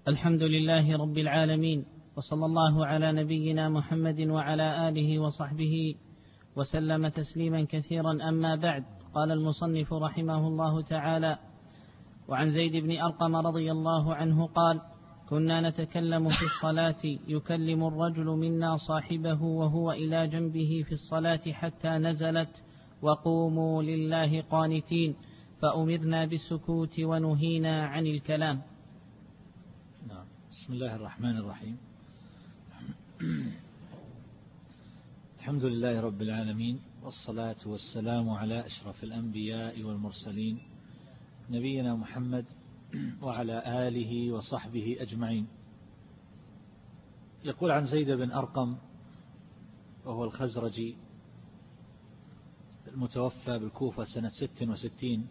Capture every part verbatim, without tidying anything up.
الحمد لله رب العالمين، وصلى الله على نبينا محمد وعلى آله وصحبه وسلم تسليما كثيرا. أما بعد، قال المصنف رحمه الله تعالى: وعن زيد بن أرقم رضي الله عنه قال: كنا نتكلم في الصلاة يكلم الرجل منا صاحبه وهو إلى جنبه في الصلاة حتى نزلت: وقوموا لله قانتين، فأمرنا بالسكوت ونهينا عن الكلام. نعم. بسم الله الرحمن الرحيم. الحمد لله رب العالمين، والصلاة والسلام على أشرف الأنبياء والمرسلين نبينا محمد وعلى آله وصحبه أجمعين. يقول عن زيد بن أرقم، وهو الخزرجي المتوفى بالكوفة سنة ست وستين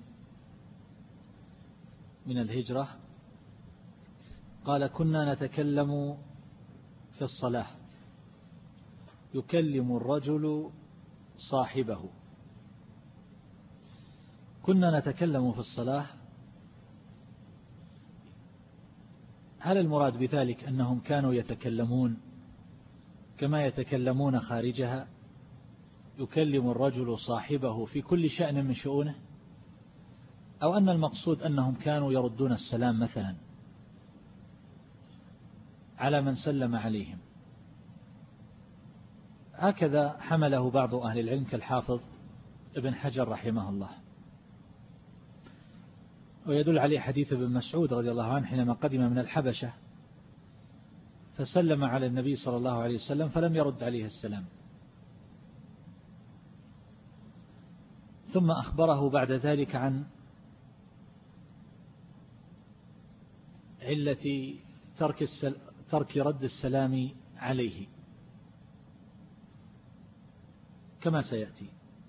من الهجرة، قال: كنا نتكلم في الصلاة يكلم الرجل صاحبه. كنا نتكلم في الصلاة، هل المراد بذلك أنهم كانوا يتكلمون كما يتكلمون خارجها، يكلم الرجل صاحبه في كل شأن من شؤونه، أو أن المقصود أنهم كانوا يردون السلام مثلا على من سلم عليهم؟ هكذا حمله بعض أهل العلم كالحافظ ابن حجر رحمه الله. ويدل عليه حديث ابن مسعود رضي الله عنه حينما قدم من الحبشة فسلم على النبي صلى الله عليه وسلم فلم يرد عليه السلام، ثم أخبره بعد ذلك عن علة ترك, السل... ترك رد السلام عليه كما سيأتي.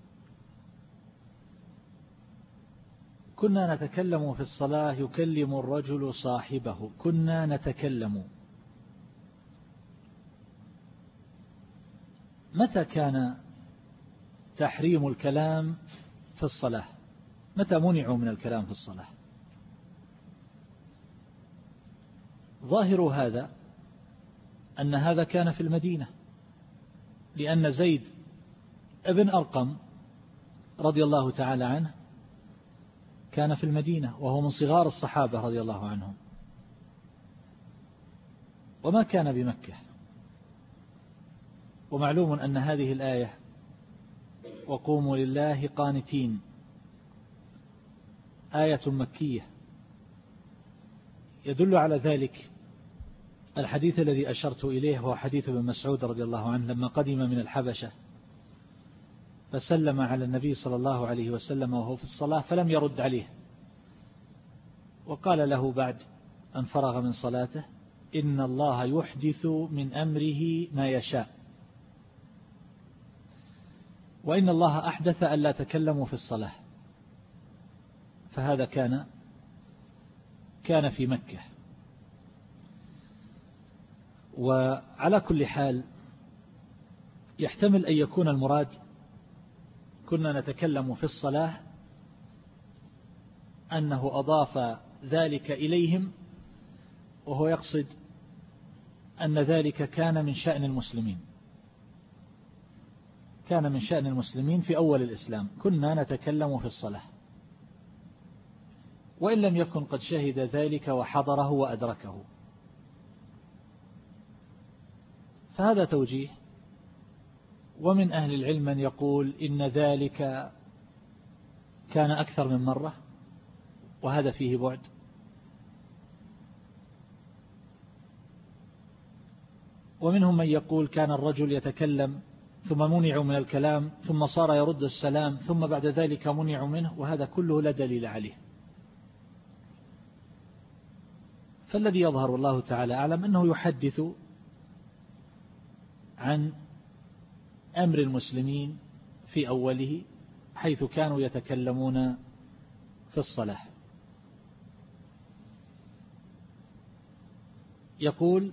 كنا نتكلم في الصلاة يكلم الرجل صاحبه. كنا نتكلم، متى كان تحريم الكلام في الصلاة؟ متى منعوا من الكلام في الصلاة؟ ظاهر هذا أن هذا كان في المدينة، لأن زيد ابن أرقم رضي الله تعالى عنه كان في المدينة، وهو من صغار الصحابة رضي الله عنهم، وما كان بمكة. ومعلوم أن هذه الآية وقوموا لله قانتين آية مكية، يدل على ذلك الحديث الذي أشرت إليه، هو حديث ابن مسعود رضي الله عنه لما قدم من الحبشة فسلم على النبي صلى الله عليه وسلم وهو في الصلاة فلم يرد عليه، وقال له بعد أن فرغ من صلاته: إن الله يحدث من أمره ما يشاء، وإن الله أحدث ألا تكلموا في الصلاة. فهذا كان كان في مكة. وعلى كل حال يحتمل أن يكون المراد كنا نتكلم في الصلاة أنه أضاف ذلك إليهم، وهو يقصد أن ذلك كان من شأن المسلمين، كان من شأن المسلمين في أول الإسلام. كنا نتكلم في الصلاة، وإن لم يكن قد شهد ذلك وحضره وأدركه. فهذا توجيه. ومن أهل العلم من يقول إن ذلك كان أكثر من مرة، وهذا فيه بعد. ومنهم من يقول كان الرجل يتكلم ثم منعوا من الكلام، ثم صار يرد السلام، ثم بعد ذلك منعوا منه، وهذا كله لا دليل عليه. فالذي يظهر الله تعالى أعلم أنه يحدث عن أمر المسلمين في أوله، حيث كانوا يتكلمون في الصلاة. يقول: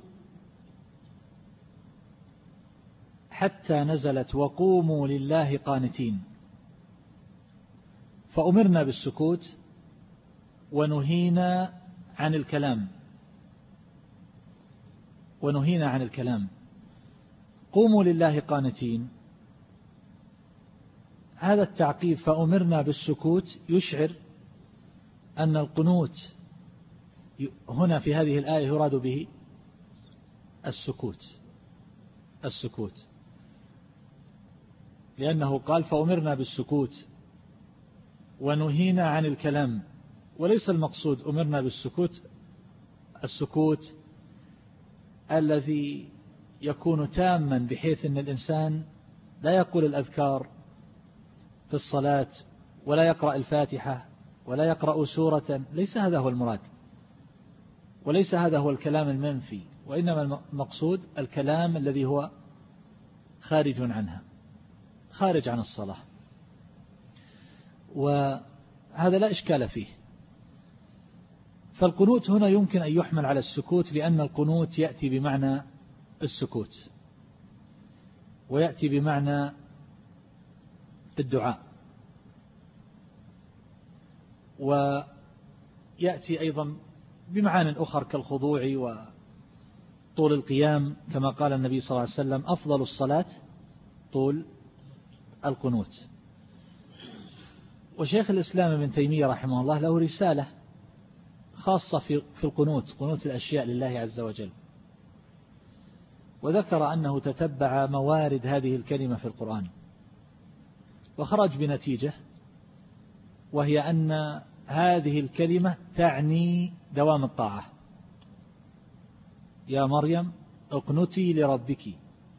حتى نزلت: وقوموا لله قانتين، فأمرنا بالسكوت ونهينا عن الكلام. ونهينا عن الكلام. قوموا لله قانتين، هذا التعقيب فأمرنا بالسكوت يشعر أن القنوت هنا في هذه الآية يراد به السكوت السكوت لأنه قال فأمرنا بالسكوت ونهينا عن الكلام، وليس المقصود أمرنا بالسكوت السكوت الذي يكون تاما بحيث أن الإنسان لا يقول الأذكار في الصلاة ولا يقرأ الفاتحة ولا يقرأ سورة، ليس هذا هو المراد، وليس هذا هو الكلام المنفي، وإنما المقصود الكلام الذي هو خارج عنها، خارج عن الصلاة، وهذا لا إشكال فيه. فالقنوت هنا يمكن أن يحمل على السكوت، لأن القنوت يأتي بمعنى السكوت ويأتي بمعنى الدعاء، ويأتي أيضا بمعان أخر كالخضوع وطول القيام، كما قال النبي صلى الله عليه وسلم أفضل الصلاة طول القنوت. وشيخ الإسلام ابن تيمية رحمه الله له رسالة خاصة في في القنوت، قنوت الأشياء لله عز وجل، وذكر أنه تتبع موارد هذه الكلمة في القرآن وخرج بنتيجة، وهي أن هذه الكلمة تعني دوام الطاعة. يا مريم اقنتي لربك،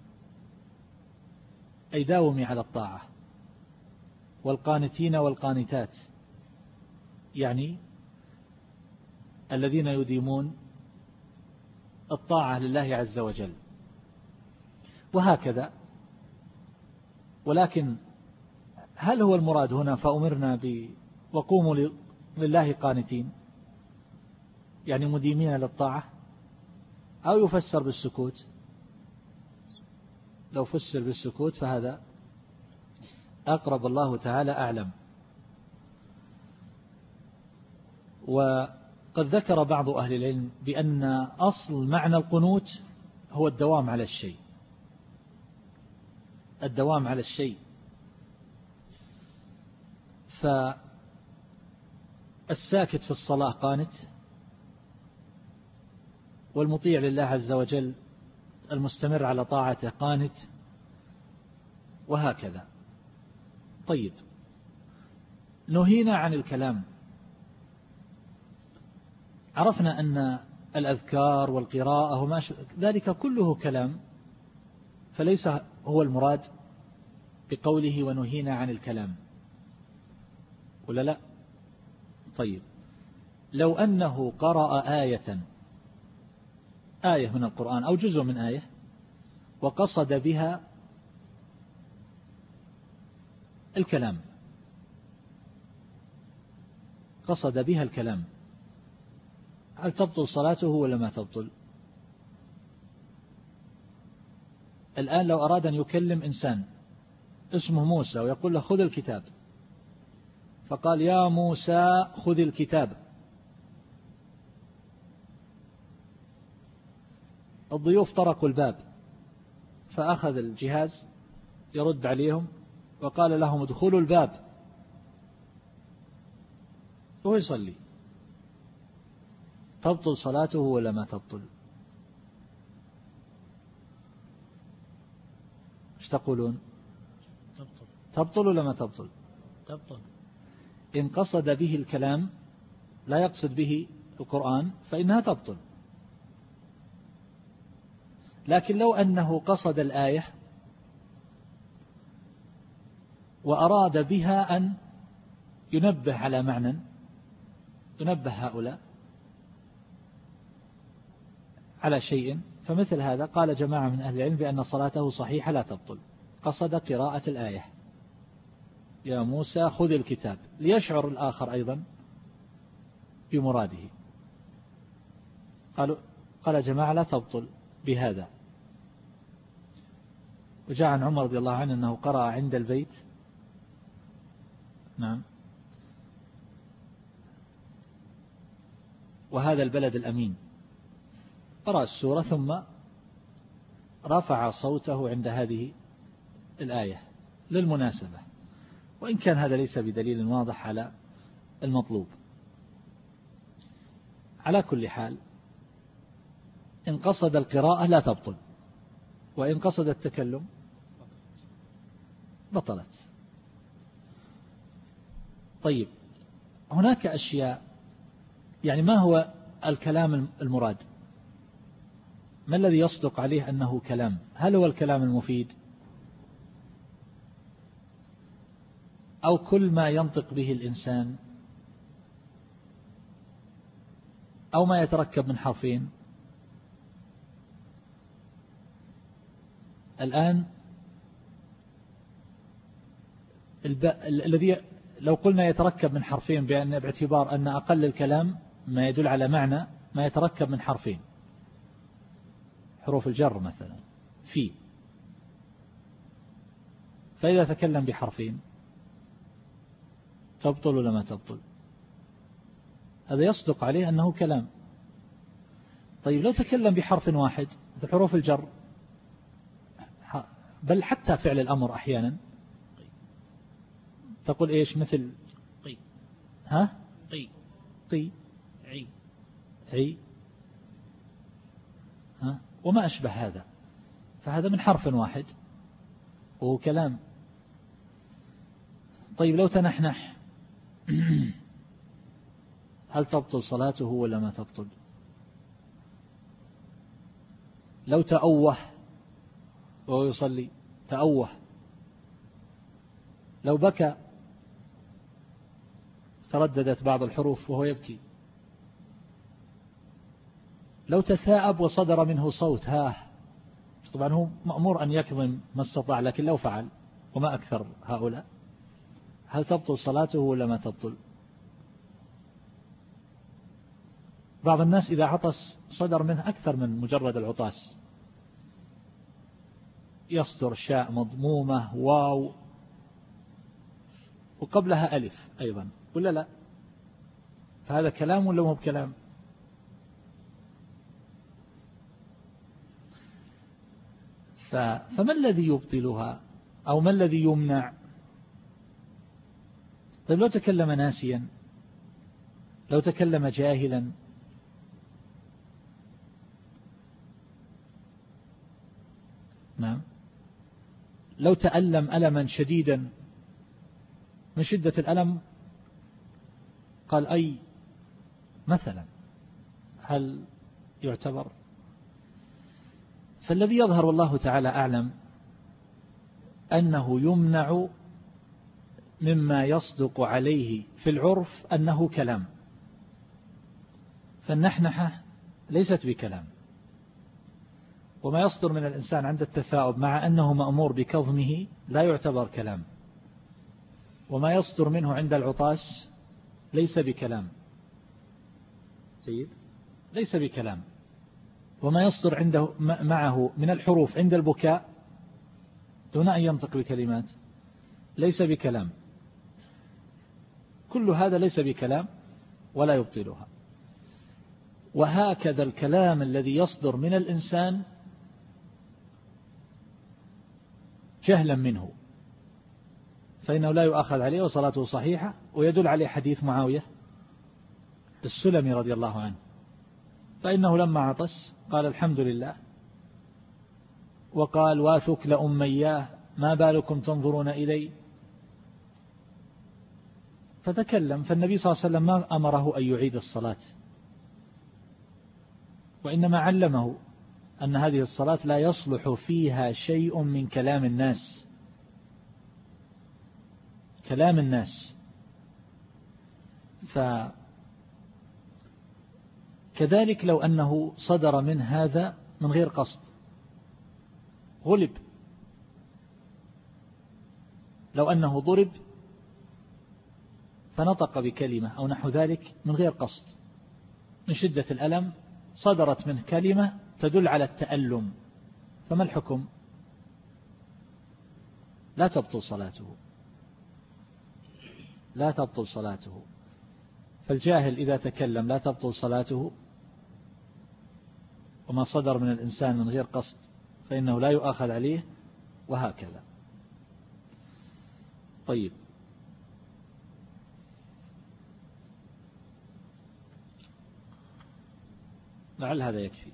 أي داومي على الطاعة. والقانتين والقانتات يعني الذين يديمون الطاعة لله عز وجل، وهكذا. ولكن هل هو المراد هنا فأمرنا ب وقوموا لله قانتين يعني مديمين للطاعة، أو يفسر بالسكوت؟ لو فسر بالسكوت فهذا أقرب، الله تعالى أعلم. وقد ذكر بعض أهل العلم بأن أصل معنى القنوت هو الدوام على الشيء، الدوام على الشيء. فالساكت في الصلاة قانت، والمطيع لله عز وجل المستمر على طاعته قانت، وهكذا. طيب، نهينا عن الكلام. عرفنا أن الأذكار والقراءة وما ذلك كله كلام، فليس هو المراد بقوله ونهينا عن الكلام، ولا لا؟ طيب، لو أنه قرأ آية آية من القرآن أو جزء من آية وقصد بها الكلام، قصد بها الكلام، هل تبطل صلاته ولا ما تبطل؟ الآن لو أراد أن يكلم إنسان اسمه موسى ويقول له خذ الكتاب، فقال يا موسى خذ الكتاب، الضيوف طرقوا الباب فأخذ الجهاز يرد عليهم وقال لهم ادخلوا الباب، وهو يصلي، تبطل صلاته ولا ما تبطل؟ ايش تقولون؟ تبطل. تبطل ولا ما تبطل؟ تبطل. إن قصد به الكلام لا يقصد به القرآن فإنها تبطل. لكن لو أنه قصد الآية وأراد بها أن ينبه على معنى، ينبه هؤلاء على شيء، فمثل هذا قال جماعة من أهل العلم بأن صلاته صحيحة لا تبطل. قصد قراءة الآية يا موسى خذ الكتاب ليشعر الآخر أيضا بمراده، قالوا قال جماعة لا تبطل بهذا. وجاء عن عمر رضي الله عنه أنه قرأ عند البيت، نعم، وهذا البلد الأمين، قرأ السورة ثم رفع صوته عند هذه الآية للمناسبة، وإن كان هذا ليس بدليل واضح على المطلوب. على كل حال إن قصد القراءة لا تبطل، وإن قصد التكلم بطلت. طيب هناك أشياء، يعني ما هو الكلام المراد؟ ما الذي يصدق عليه أنه كلام؟ هل هو الكلام المفيد أو كل ما ينطق به الإنسان أو ما يتركب من حرفين؟ الآن الذي لو قلنا يتركب من حرفين بأن باعتبار أن أقل الكلام ما يدل على معنى ما يتركب من حرفين، حروف الجر مثلا في، فإذا تكلم بحرفين تبطل ولا ما تبطل؟ هذا يصدق عليه أنه كلام. طيب لو تكلم بحرف واحد مثل حروف الجر، بل حتى فعل الأمر أحيانا تقول إيش؟ مثل قي، ها قي قي عي عي ها وما أشبه هذا، فهذا من حرف واحد وهو كلام. طيب لو تنحنح هل تبطل صلاته ولا ما تبطل؟ لو تأوه وهو يصلي، تأوه، لو بكى ترددت بعض الحروف وهو يبكي، لو تثاءب وصدر منه صوت ها، طبعا هو مأمور أن يكظم ما استطاع، لكن لو فعل وما أكثر هؤلاء، هل تبطل صلاته ولا ما تبطل؟ بعض الناس إذا عطس صدر منه أكثر من مجرد العطاس، يصدر شاء مضمومة واو وقبلها ألف أيضا ولا لا؟ فهذا كلام ولا هو بكلام؟ فما الذي يبطلها أو ما الذي يمنع؟ طيب لو تكلم ناسيا، لو تكلم جاهلا، نعم، لو تألم ألما شديدا من شدة الألم قال أي مثلا، هل يعتبر؟ فالذي يظهر والله تعالى أعلم أنه يمنع مما يصدق عليه في العرف أنه كلام، فالنحنحة ليست بكلام، وما يصدر من الإنسان عند التثاؤب مع أنه مأمور بكظمه لا يعتبر كلام، وما يصدر منه عند العطاس ليس بكلام، سيد ليس بكلام، وما يصدر عنده معه من الحروف عند البكاء دون أن ينطق بكلمات ليس بكلام، كل هذا ليس بكلام ولا يبطلها. وهكذا الكلام الذي يصدر من الإنسان جهلا منه فإنه لا يؤخذ عليه وصلاته صحيحة، ويدل عليه حديث معاوية السلمي رضي الله عنه، فإنه لما عطس قال الحمد لله، وقال واثك لأمياه ما بالكم تنظرون إلي، فتكلم، فالنبي صلى الله عليه وسلم ما أمره أن يعيد الصلاة، وإنما علمه أن هذه الصلاة لا يصلح فيها شيء من كلام الناس، كلام الناس. فكذلك لو أنه صدر من هذا من غير قصد، غلب، لو أنه ضرب فنطق بكلمة أو نحو ذلك من غير قصد، من شدة الألم صدرت منه كلمة تدل على التألم، فما الحكم؟ لا تبطل صلاته، لا تبطل صلاته. فالجاهل إذا تكلم لا تبطل صلاته، وما صدر من الإنسان من غير قصد فإنه لا يؤاخذ عليه، وهكذا. طيب، لعل هذا يكفي.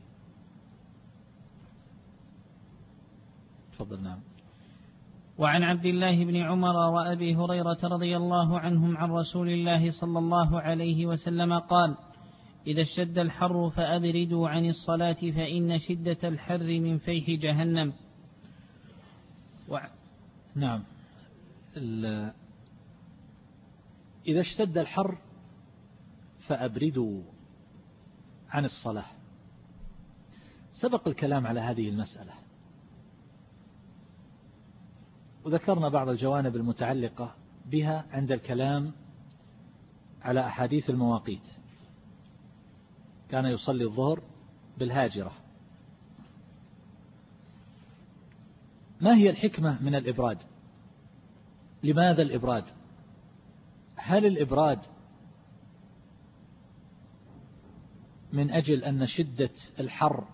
تفضل. نعم. وعن عبد الله بن عمر وأبي هريرة رضي الله عنهم عن رسول الله صلى الله عليه وسلم قال: إذا اشتد الحر فأبردوا عن الصلاة فإن شدة الحر من فيح جهنم. و... نعم. إذا اشتد الحر فأبردوا عن الصلاة. سبق الكلام على هذه المسألة، وذكرنا بعض الجوانب المتعلقة بها عند الكلام على أحاديث المواقيت. كان يصلي الظهر بالهاجرة. ما هي الحكمة من الإبراد؟ لماذا الإبراد؟ هل الإبراد من أجل أن شدة الحر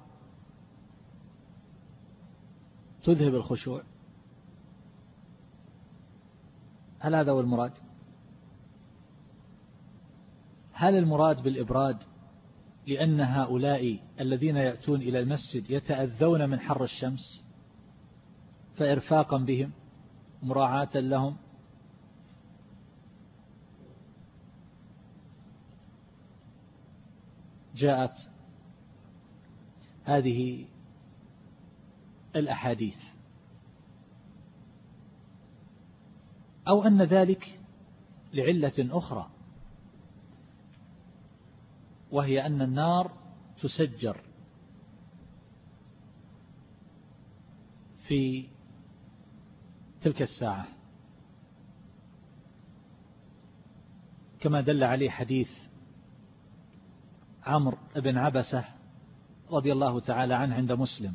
تذهب الخشوع؟ هل هذا هو المراد؟ هل المراد بالإبراد لأن هؤلاء الذين يأتون إلى المسجد يتأذون من حر الشمس فإرفاقا بهم مراعاة لهم؟ جاءت هذه الأحاديث، أو أن ذلك لعلة أخرى، وهي أن النار تسجر في تلك الساعة، كما دل عليه حديث عمرو بن عبسة رضي الله تعالى عنه عند مسلم،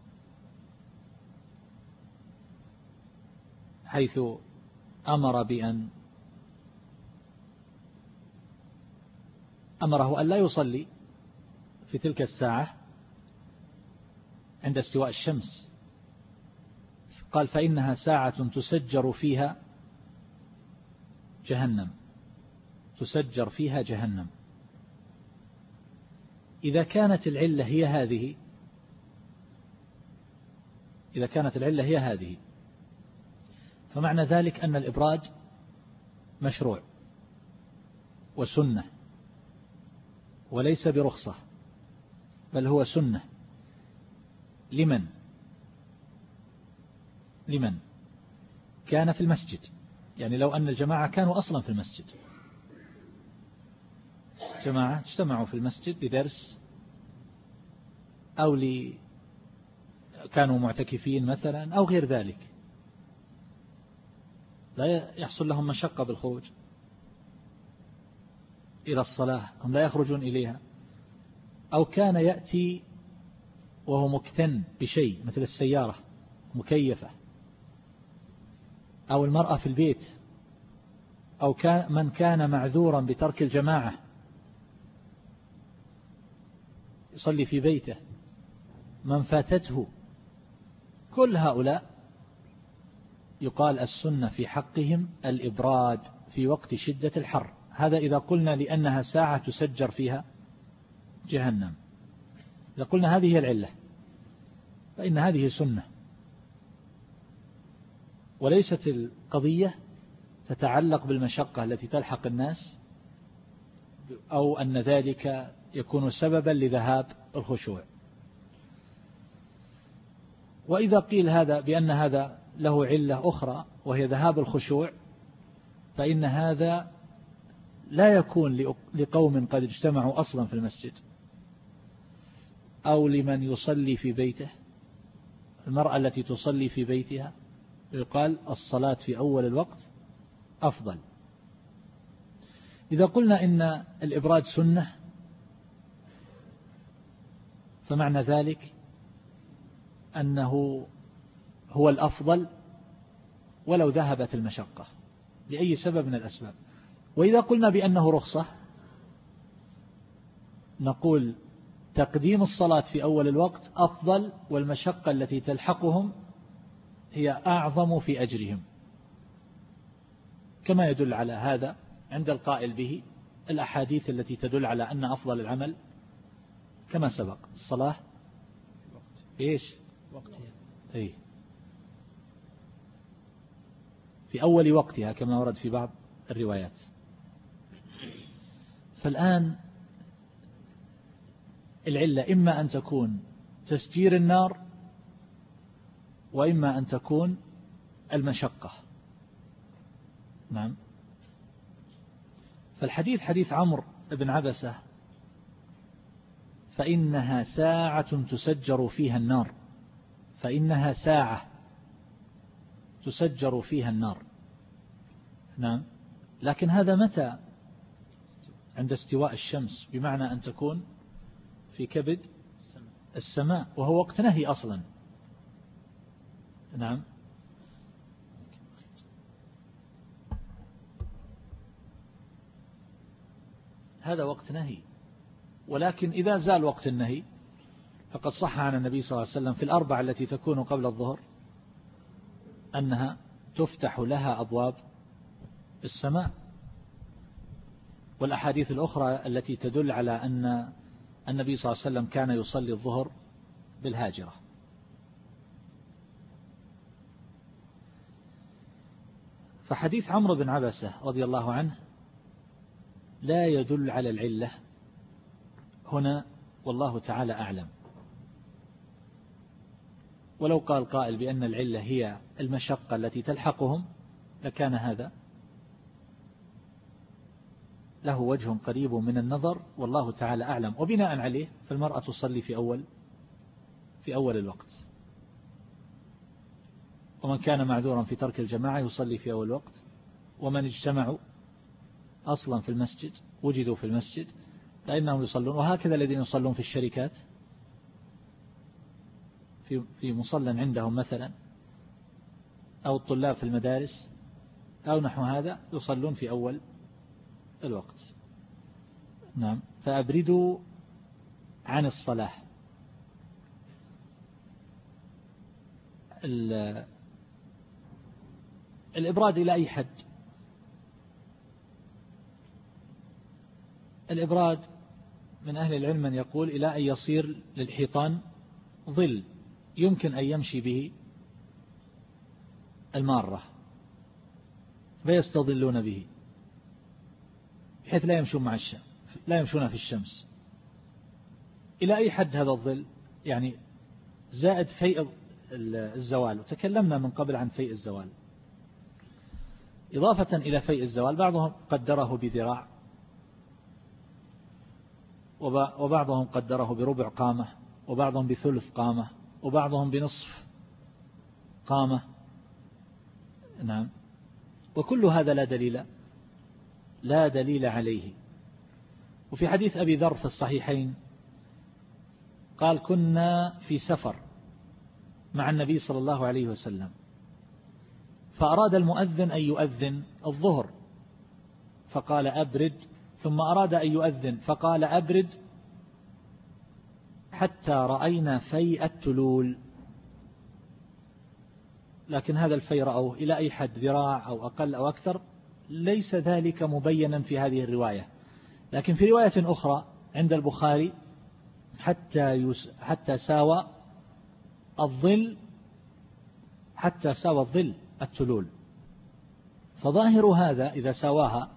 حيث أمر بأن أمره أن لا يصلي في تلك الساعة عند استواء الشمس، قال: فإنها ساعة تسجر فيها جهنم، تسجر فيها جهنم. إذا كانت العلة هي هذه إذا كانت العلة هي هذه فمعنى ذلك أن الإبراد مشروع وسنة، وليس برخصة، بل هو سنة. لمن لمن كان في المسجد، يعني لو أن الجماعة كانوا أصلا في المسجد، جماعة اجتمعوا في المسجد لدرس أو ل كانوا معتكفين مثلا أو غير ذلك، لا يحصل لهم مشقة بالخروج إلى الصلاة، هم لا يخرجون إليها، أو كان يأتي وهو مكتن بشيء مثل السيارة مكيفة، أو المرأة في البيت، أو كان من كان معذورا بترك الجماعة يصلي في بيته، من فاتته، كل هؤلاء يقال السنة في حقهم الإبراد في وقت شدة الحر. هذا إذا قلنا لأنها ساعة تسجر فيها جهنم. إذا قلنا هذه هي العلة فإن هذه سنة، وليست القضية تتعلق بالمشقة التي تلحق الناس، أو أن ذلك يكون سببا لذهاب الخشوع. وإذا قيل هذا بأن هذا له علة أخرى وهي ذهاب الخشوع، فإن هذا لا يكون لقوم قد اجتمعوا أصلا في المسجد، أو لمن يصلي في بيته. المرأة التي تصلي في بيتها يقال الصلاة في أول الوقت أفضل. إذا قلنا إن الإبراد سنة فمعنى ذلك أنه هو الأفضل ولو ذهبت المشقة لأي سبب من الأسباب. وإذا قلنا بأنه رخصة نقول تقديم الصلاة في أول الوقت أفضل، والمشقة التي تلحقهم هي أعظم في أجرهم، كما يدل على هذا عند القائل به الأحاديث التي تدل على أن أفضل العمل كما سبق الصلاة إيش وقتها أي في أول وقتها كما ورد في بعض الروايات. فالآن العلة إما أن تكون تسجير النار، وإما أن تكون المشقة. نعم. فالحديث حديث عمرو بن عبسة فإنها ساعة تسجر فيها النار، فإنها ساعة تسجر فيها النار. نعم. لكن هذا متى؟ عند استواء الشمس، بمعنى أن تكون في كبد السماء، وهو وقت نهي أصلا. نعم. هذا وقت نهي، ولكن إذا زال وقت النهي فقد صح عن النبي صلى الله عليه وسلم في الأربع التي تكون قبل الظهر أنها تفتح لها أبواب السماء، والأحاديث الأخرى التي تدل على أن النبي صلى الله عليه وسلم كان يصلي الظهر بالهاجرة. فحديث عمرو بن عبسة رضي الله عنه لا يدل على العلة هنا، والله تعالى أعلم. ولو قال قائل بأن العلة هي المشقة التي تلحقهم لكان هذا له وجه قريب من النظر، والله تعالى أعلم. وبناء عليه فالمرأة تصلي في أول في أول الوقت، ومن كان معذورا في ترك الجماعة يصلي في أول الوقت، ومن اجتمعوا أصلا في المسجد وجدوا في المسجد فإنهم يصلون. وهكذا الذين يصلون في الشركات في في مصلى عندهم مثلا، أو الطلاب في المدارس أو نحو هذا يصلون في أول الوقت. نعم. فأبردوا عن الصلاة. الإبراد إلى أي حد؟ الإبراد من أهل العلم من يقول إلى أن يصير للحيطان ظل يمكن أن يمشي به المارة فيستظلون به، بحيث لا يمشون مع الشمس، لا يمشون في الشمس. إلى أي حد هذا الظل؟ يعني زائد فيء الزوال، وتكلمنا من قبل عن فيء الزوال. إضافة إلى فيء الزوال بعضهم قدره بذراع، وبعضهم قدره بربع قامة، وبعضهم بثلث قامة، وبعضهم بنصف قامة. نعم. وكل هذا لا دليل لا دليل عليه. وفي حديث أبي ذر في الصحيحين قال كنا في سفر مع النبي صلى الله عليه وسلم، فأراد المؤذن أن يؤذن الظهر فقال أبرد، ثم أراد أن يؤذن فقال أبرد، حتى رأينا فيء التلول. لكن هذا الفيء رأوه إلى أي حد؟ ذراع أو أقل أو أكثر؟ ليس ذلك مبينا في هذه الرواية. لكن في رواية أخرى عند البخاري حتى يس حتى ساوى الظل حتى ساوى الظل التلول. فظاهر هذا إذا سواها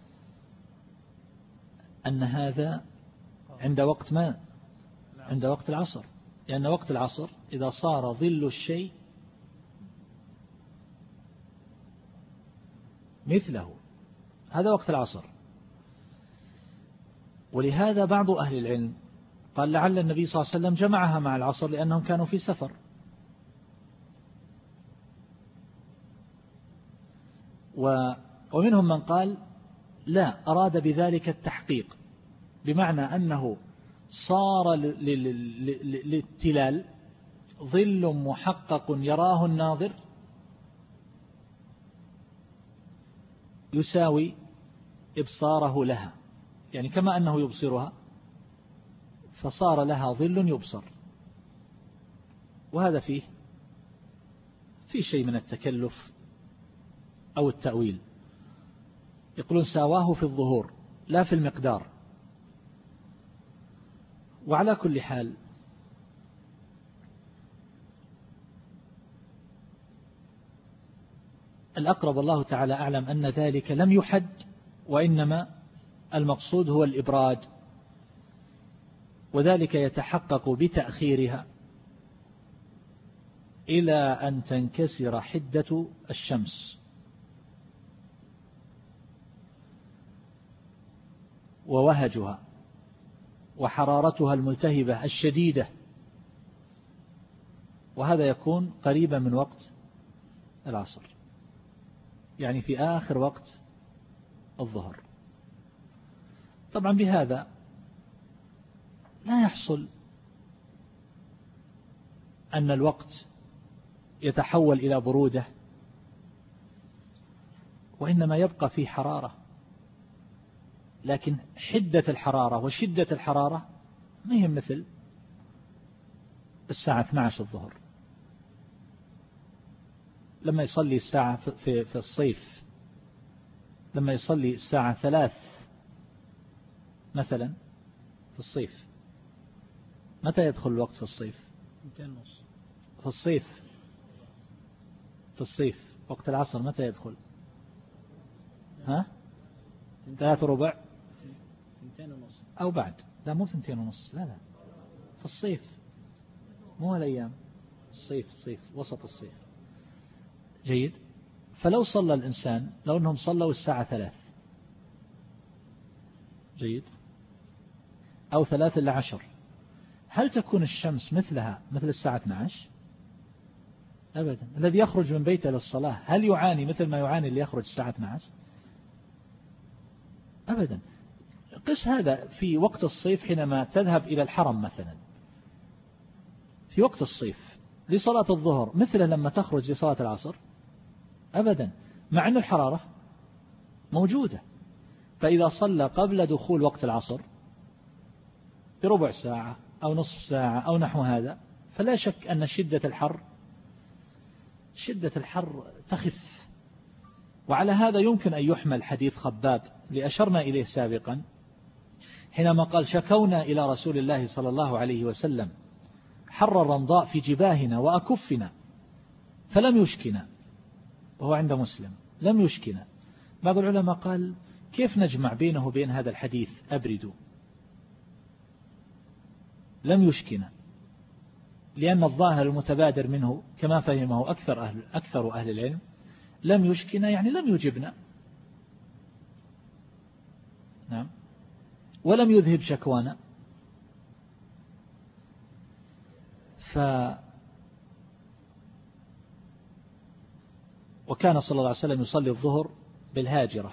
أن هذا عند وقت ما عند وقت العصر، لأن وقت العصر إذا صار ظل الشيء مثله هذا وقت العصر. ولهذا بعض أهل العلم قال لعل النبي صلى الله عليه وسلم جمعها مع العصر لأنهم كانوا في سفر. ومنهم من قال لا، أراد بذلك التحقيق، بمعنى أنه صار للتلال ظل محقق يراه الناظر يساوي إبصاره لها، يعني كما أنه يبصرها فصار لها ظل يبصر، وهذا فيه في شيء من التكلف أو التأويل. يقولون ساواه في الظهور لا في المقدار. وعلى كل حال الأقرب الله تعالى أعلم أن ذلك لم يحد، وإنما المقصود هو الإبراد، وذلك يتحقق بتأخيرها إلى أن تنكسر حدة الشمس ووهجها وحرارتها الملتهبة الشديدة، وهذا يكون قريبا من وقت العصر، يعني في آخر وقت الظهر. طبعا بهذا لا يحصل أن الوقت يتحول إلى برودة، وإنما يبقى فيه حرارة، لكن حدة الحرارة وشدة الحرارة ما هي مثل الساعة اثنتي عشرة الظهر. لما يصلي الساعة في, في الصيف، لما يصلي الساعة ثلاث مثلا في الصيف، متى يدخل الوقت في الصيف؟ في الصيف في الصيف وقت العصر متى يدخل؟ ها؟ ثلاث ربع أو بعد. لا مو ثنتين ونص، لا لا في الصيف، مو الأيام، الصيف الصيف وسط الصيف. جيد. فلو صلى الإنسان، لو أنهم صلوا الساعة ثلاث، جيد، أو ثلاث إلى عشر، هل تكون الشمس مثلها مثل الساعة اثنتي عشرة؟ أبدا. الذي يخرج من بيته للصلاة هل يعاني مثل ما يعاني اللي يخرج الساعة اثنتي عشرة؟ أبدا. قس هذا في وقت الصيف حينما تذهب إلى الحرم مثلا في وقت الصيف لصلاة الظهر مثل لما تخرج لصلاة العصر؟ أبدا، مع أن الحرارة موجودة. فإذا صلى قبل دخول وقت العصر بربع ساعة أو نصف ساعة أو نحو هذا، فلا شك أن شدة الحر شدة الحر تخف. وعلى هذا يمكن أن يحمل حديث خباب لأشرنا إليه سابقا حينما قال شكونا إلى رسول الله صلى الله عليه وسلم حر الرمضاء في جباهنا وأكفنا فلم يشكنا، وهو عند مسلم، لم يشكنا. بعض العلماء قال كيف نجمع بينه وبين هذا الحديث أبردوا؟ لم يشكنا، لأن الظاهر المتبادر منه كما فهمه أكثر أهل, أكثر أهل العلم لم يشكنا يعني لم يجبنا، نعم، ولم يذهب شكوانا. ف وكان صلى الله عليه وسلم يصلي الظهر بالهاجرة.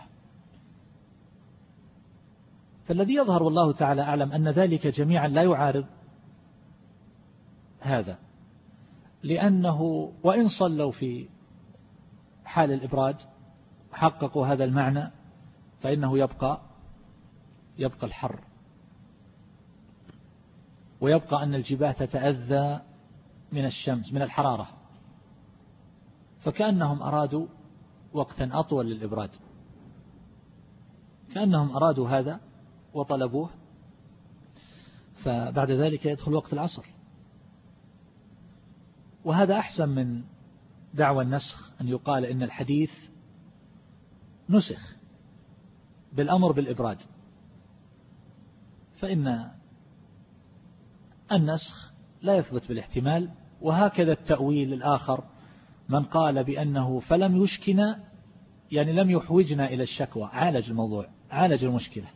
فالذي يظهر والله تعالى أعلم أن ذلك جميعا لا يعارض هذا، لأنه وإن صلوا في حال الإبراد حققوا هذا المعنى فإنه يبقى يبقى الحر، ويبقى أن الجباه تتأذى من الشمس من الحرارة، فكأنهم أرادوا وقتا أطول للإبراد، كأنهم أرادوا هذا وطلبوه. فبعد ذلك يدخل وقت العصر، وهذا أحسن من دعوى النسخ، أن يقال إن الحديث نسخ بالأمر بالإبراد، فإن النسخ لا يثبت بالاحتمال. وهكذا التأويل الآخر من قال بأنه فلم يشكنا يعني لم يحوجنا إلى الشكوى، عالج الموضوع، عالج المشكلة،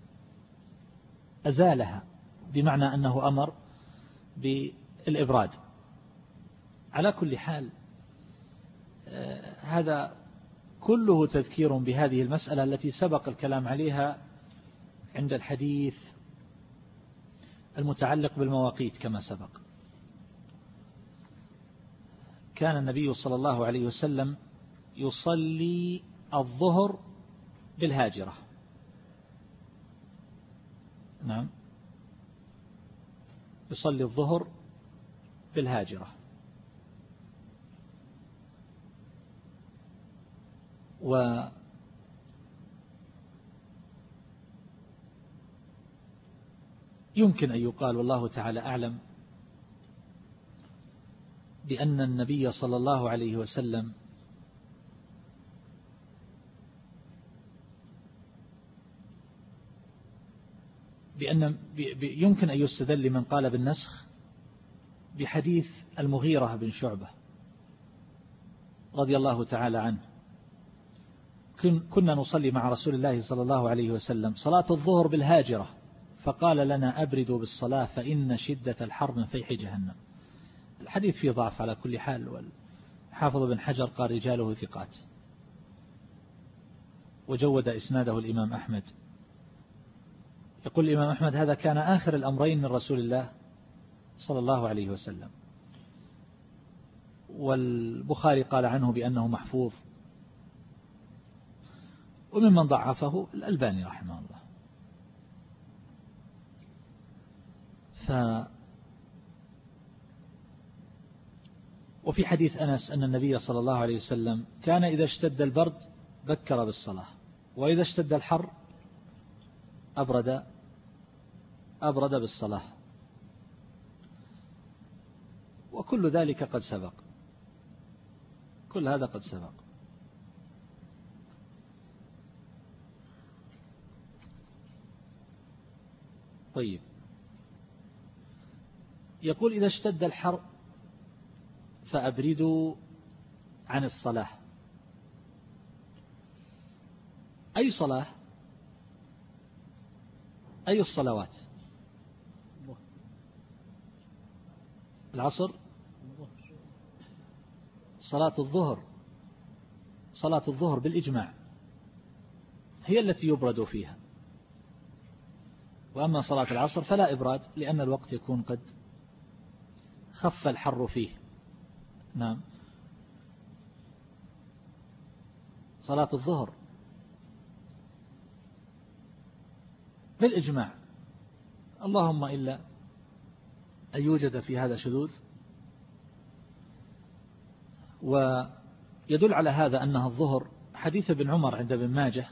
أزالها، بمعنى أنه أمر بالإبراد. على كل حال هذا كله تذكير بهذه المسألة التي سبق الكلام عليها عند الحديث المتعلق بالمواقيت كما سبق. كان النبي صلى الله عليه وسلم يصلي الظهر بالهاجرة، نعم، يصلي الظهر بالهاجرة، ويمكن أن يقال والله تعالى أعلم بأن النبي صلى الله عليه وسلم بأن يمكن أن يستدل لمن قال بالنسخ بحديث المغيرة بن شعبة رضي الله تعالى عنه: كنا نصلي مع رسول الله صلى الله عليه وسلم صلاة الظهر بالهاجرة فقال لنا أبردوا بالصلاة فإن شدة الحر من فيح جهنم. الحديث فيه ضعف على كل حال، والحافظ بن حجر قال رجاله ثقات، وجود إسناده الإمام أحمد. يقول الإمام أحمد: هذا كان آخر الأمرين من رسول الله صلى الله عليه وسلم. والبخاري قال عنه بأنه محفوظ، وممن ضعفه الألباني رحمه الله. ف وفي حديث أنس أن النبي صلى الله عليه وسلم كان إذا اشتد البرد بكر بالصلاة، وإذا اشتد الحر أبرد أبرد بالصلاة، وكل ذلك قد سبق، كل هذا قد سبق. طيب، يقول: إذا اشتد الحر فأبردوا عن الصلاة. أي صلاة؟ أي الصلوات؟ العصر، صلاة الظهر، صلاة الظهر بالإجماع هي التي يبرد فيها، وأما صلاة العصر فلا إبراد، لأن الوقت يكون قد خف الحر فيه. نعم، صلاة الظهر بالإجماع، اللهم إلا أن يوجد في هذا شذوذ. ويدل على هذا أنها الظهر حديث ابن عمر عند ابن ماجه: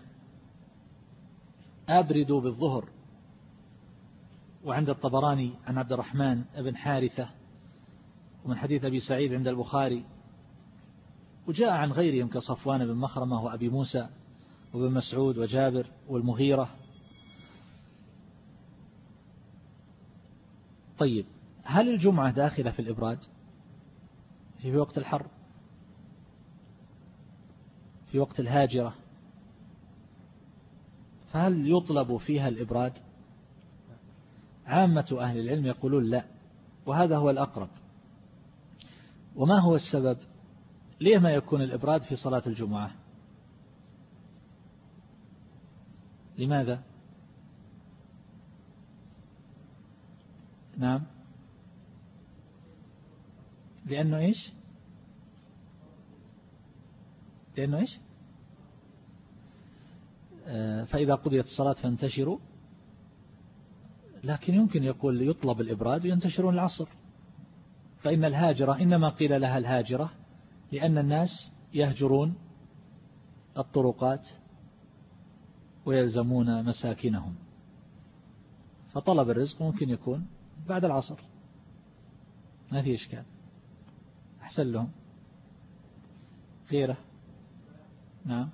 أبردوا بالظهر، وعند الطبراني عن عبد الرحمن بن حارثة، ومن حديث أبي سعيد عند البخاري، وجاء عن غيرهم كصفوان بن مخرمة وأبي موسى وابن مسعود وجابر والمغيرة. طيب، هل الجمعة داخلة في الإبراد في وقت الحر، في وقت الهاجرة؟ فهل يطلب فيها الإبراد؟ عامة أهل العلم يقولون لا، وهذا هو الأقرب. وما هو السبب؟ ليه ما يكون الإبراد في صلاة الجمعة؟ لماذا؟ نعم، لأنه إيش؟ لأنه إيش؟ آه فإذا قضيت الصلاة فانتشروا، لكن يمكن يقول يطلب الإبراد وينتشرون العصر، فإن الهاجرة إنما قيل لها الهاجرة لأن الناس يهجرون الطرقات ويلزمون مساكنهم، فطلب الرزق ممكن يكون بعد العصر، ما في إشكال، أحسن لهم. غيره؟ نعم،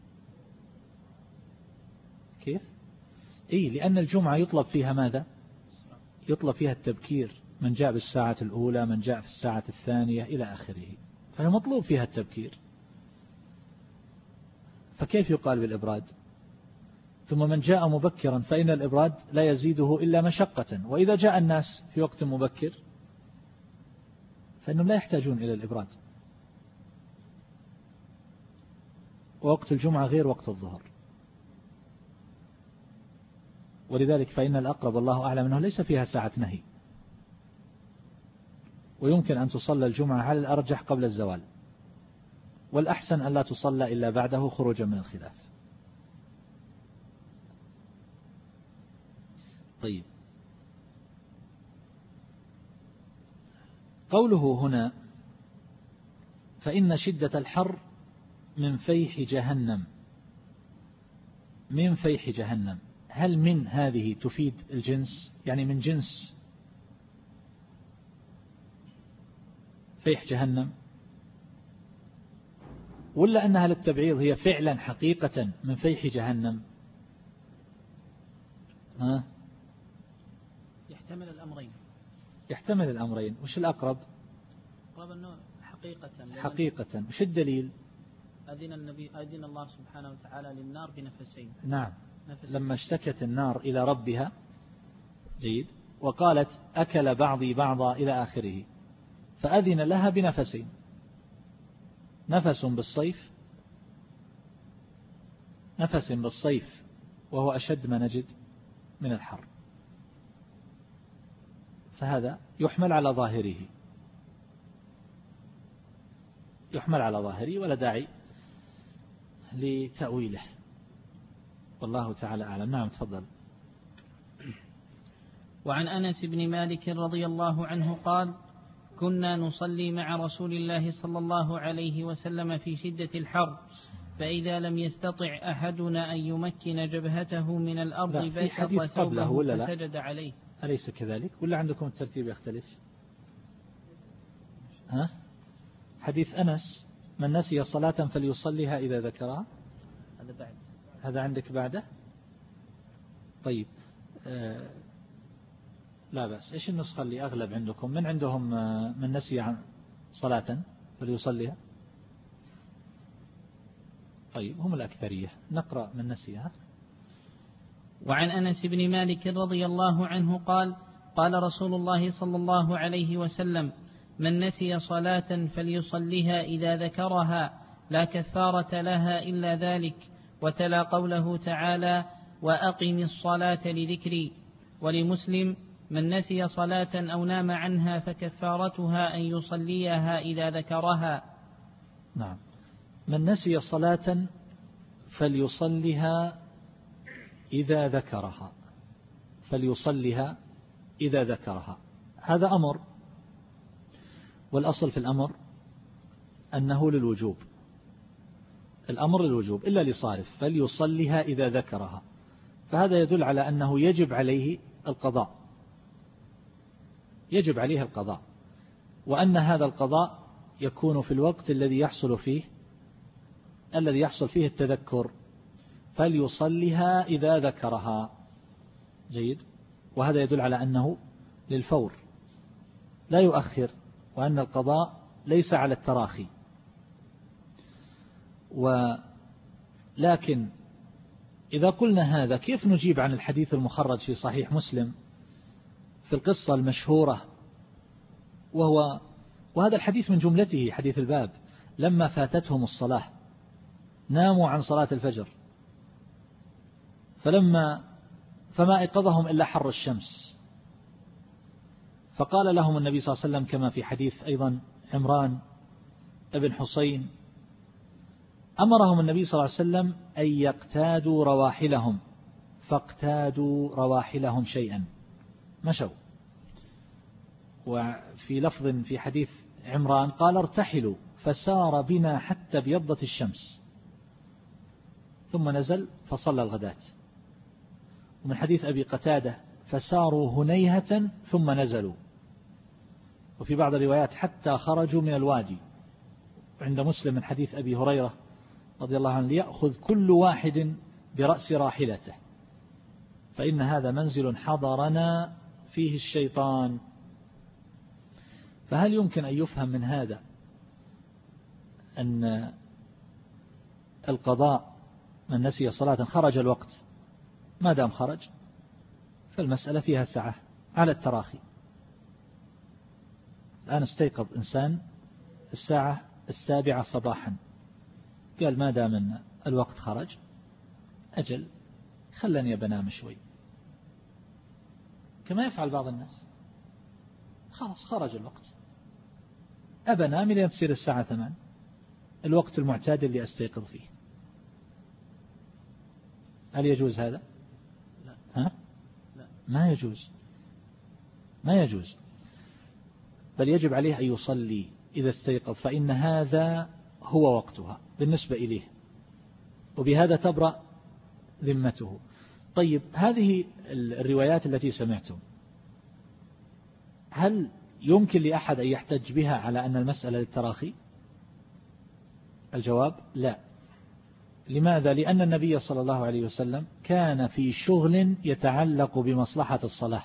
كيف؟ إيه، لأن الجمعة يطلب فيها ماذا؟ يطلب فيها التبكير، من جاء بالساعة الأولى، من جاء في الساعة الثانية إلى آخره، فهي مطلوب فيها التبكير، فكيف يقال بالإبراد؟ ثم من جاء مبكرا فإن الإبراد لا يزيده إلا مشقة، وإذا جاء الناس في وقت مبكر فإنهم لا يحتاجون إلى الإبراد. ووقت الجمعة غير وقت الظهر، ولذلك فإن الأقرب والله أعلم أنه ليس فيها ساعة نهي، ويمكن أن تصلى الجمعة على الأرجح قبل الزوال، والأحسن أن لا تصلى إلا بعده خروجا من الخلاف. طيب، قوله هنا فإن شدة الحر من فيح جهنم، من فيح جهنم، هل من هذه تفيد الجنس؟ يعني من جنس فيح جهنم، ولا أنها للتبعيض هي فعلا حقيقة من فيح جهنم؟ ها؟ يحتمل الأمرين. يحتمل الأمرين. وش الأقرب؟ أقرب أنه حقيقة. حقيقة. وش الدليل؟ أذن النبي أذن الله سبحانه وتعالى للنار بنفسين. نعم. نفسين. لما اشتكت النار إلى ربها، جيد، وقالت أكل بعضي بعضا إلى آخره، فأذن لها بنفسين، نفس بالصيف، نفس بالصيف وهو أشد ما نجد من الحر، فهذا يحمل على ظاهره، يحمل على ظاهره ولا داعي لتأويله، والله تعالى أعلم. نعم تفضل. وعن أنس بن مالك رضي الله عنه قال: كنا نصلي مع رسول الله صلى الله عليه وسلم في شدة الحر، فإذا لم يستطع أحدنا أن يمكن جبهته من الأرض بسط ثوبه فسجد عليه. أليس كذلك؟ ولا عندكم الترتيب يختلف؟ ها؟ حديث أنس: من نسي صلاة فليصليها إذا ذكرها. هذا بعد. هذا عندك بعده؟ طيب آه لا بأس. إيش النسخة اللي أغلب عندكم؟ من عندهم آه من نسي عن صلاة فليصليها؟ طيب هم الأكثرية. نقرأ من نسيها. وعن أنس بن مالك رضي الله عنه قال: قال رسول الله صلى الله عليه وسلم: من نسي صلاة فليصليها إذا ذكرها، لا كفارة لها إلا ذلك. وتلا قوله تعالى: وأقم الصلاة لذكري. ولمسلم: من نسي صلاة أو نام عنها فكفارتها أن يصليها إذا ذكرها. نعم. من نسي صلاة فليصليها إذا ذكرها، فليصليها إذا ذكرها، هذا أمر، والأصل في الأمر أنه للوجوب، الأمر للوجوب إلا لصارف، فليصليها إذا ذكرها، فهذا يدل على أنه يجب عليه القضاء، يجب عليه القضاء، وأن هذا القضاء يكون في الوقت الذي يحصل فيه الذي يحصل فيه التذكر، فليصليها إذا ذكرها. جيد. وهذا يدل على أنه للفور لا يؤخر، وأن القضاء ليس على التراخي. ولكن إذا قلنا هذا كيف نجيب عن الحديث المخرج في صحيح مسلم في القصة المشهورة، وهو وهذا الحديث من جملته حديث الباب: لما فاتتهم الصلاة ناموا عن صلاة الفجر، فلما فما أيقظهم إلا حر الشمس، فقال لهم النبي صلى الله عليه وسلم كما في حديث أيضا عمران ابن حسين: أمرهم النبي صلى الله عليه وسلم أن يقتادوا رواحلهم، فاقتادوا رواحلهم شيئا، مشوا. وفي لفظ في حديث عمران قال: ارتحلوا، فسار بنا حتى ابيضت الشمس، ثم نزل فصلى الغداة. ومن حديث أبي قتادة: فساروا هنيهة ثم نزلوا. وفي بعض الروايات: حتى خرجوا من الوادي. عند مسلم من حديث أبي هريرة رضي الله عنه: ليأخذ كل واحد برأس راحلته، فإن هذا منزل حضرنا فيه الشيطان. فهل يمكن أن يفهم من هذا أن القضاء من نسي صلاة خرج الوقت، ما دام خرج فالمسألة فيها سعة على التراخي؟ الآن استيقظ إنسان الساعة السابعة صباحا، قال ما دام أن الوقت خرج أجل خلني بنام شوي، كما يفعل بعض الناس، خلاص خرج الوقت أبنام لين تصير الساعة ثمان، الوقت المعتاد اللي أستيقظ فيه. هل يجوز هذا؟ لا. ها؟ لا. ما يجوز، ما يجوز. بل يجب عليه أن يصلي إذا استيقظ، فإن هذا هو وقتها بالنسبة إليه، وبهذا تبرأ ذمته. طيب هذه الروايات التي سمعتم هل يمكن لأحد أن يحتج بها على أن المسألة للتراخي؟ الجواب لا. لماذا؟ لأن النبي صلى الله عليه وسلم كان في شغل يتعلق بمصلحة الصلاة،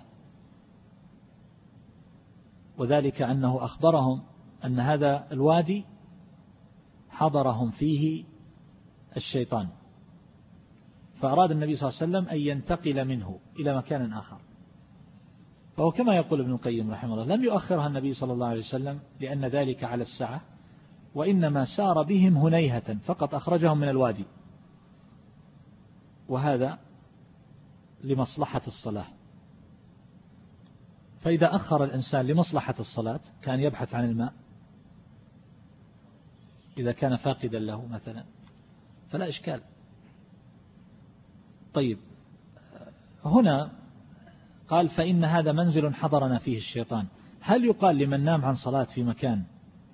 وذلك أنه أخبرهم أن هذا الوادي حضرهم فيه الشيطان، فأراد النبي صلى الله عليه وسلم أن ينتقل منه إلى مكان آخر. فهو كما يقول ابن القيم رحمه الله لم يؤخرها النبي صلى الله عليه وسلم لأن ذلك على الساعة، وإنما سار بهم هنيهة فقط، أخرجهم من الوادي، وهذا لمصلحة الصلاة. فإذا أخر الإنسان لمصلحة الصلاة كان يبحث عن الماء إذا كان فاقدا له مثلا فلا إشكال. طيب هنا قال فإن هذا منزل حضرنا فيه الشيطان، هل يقال لمن نام عن صلاة في مكان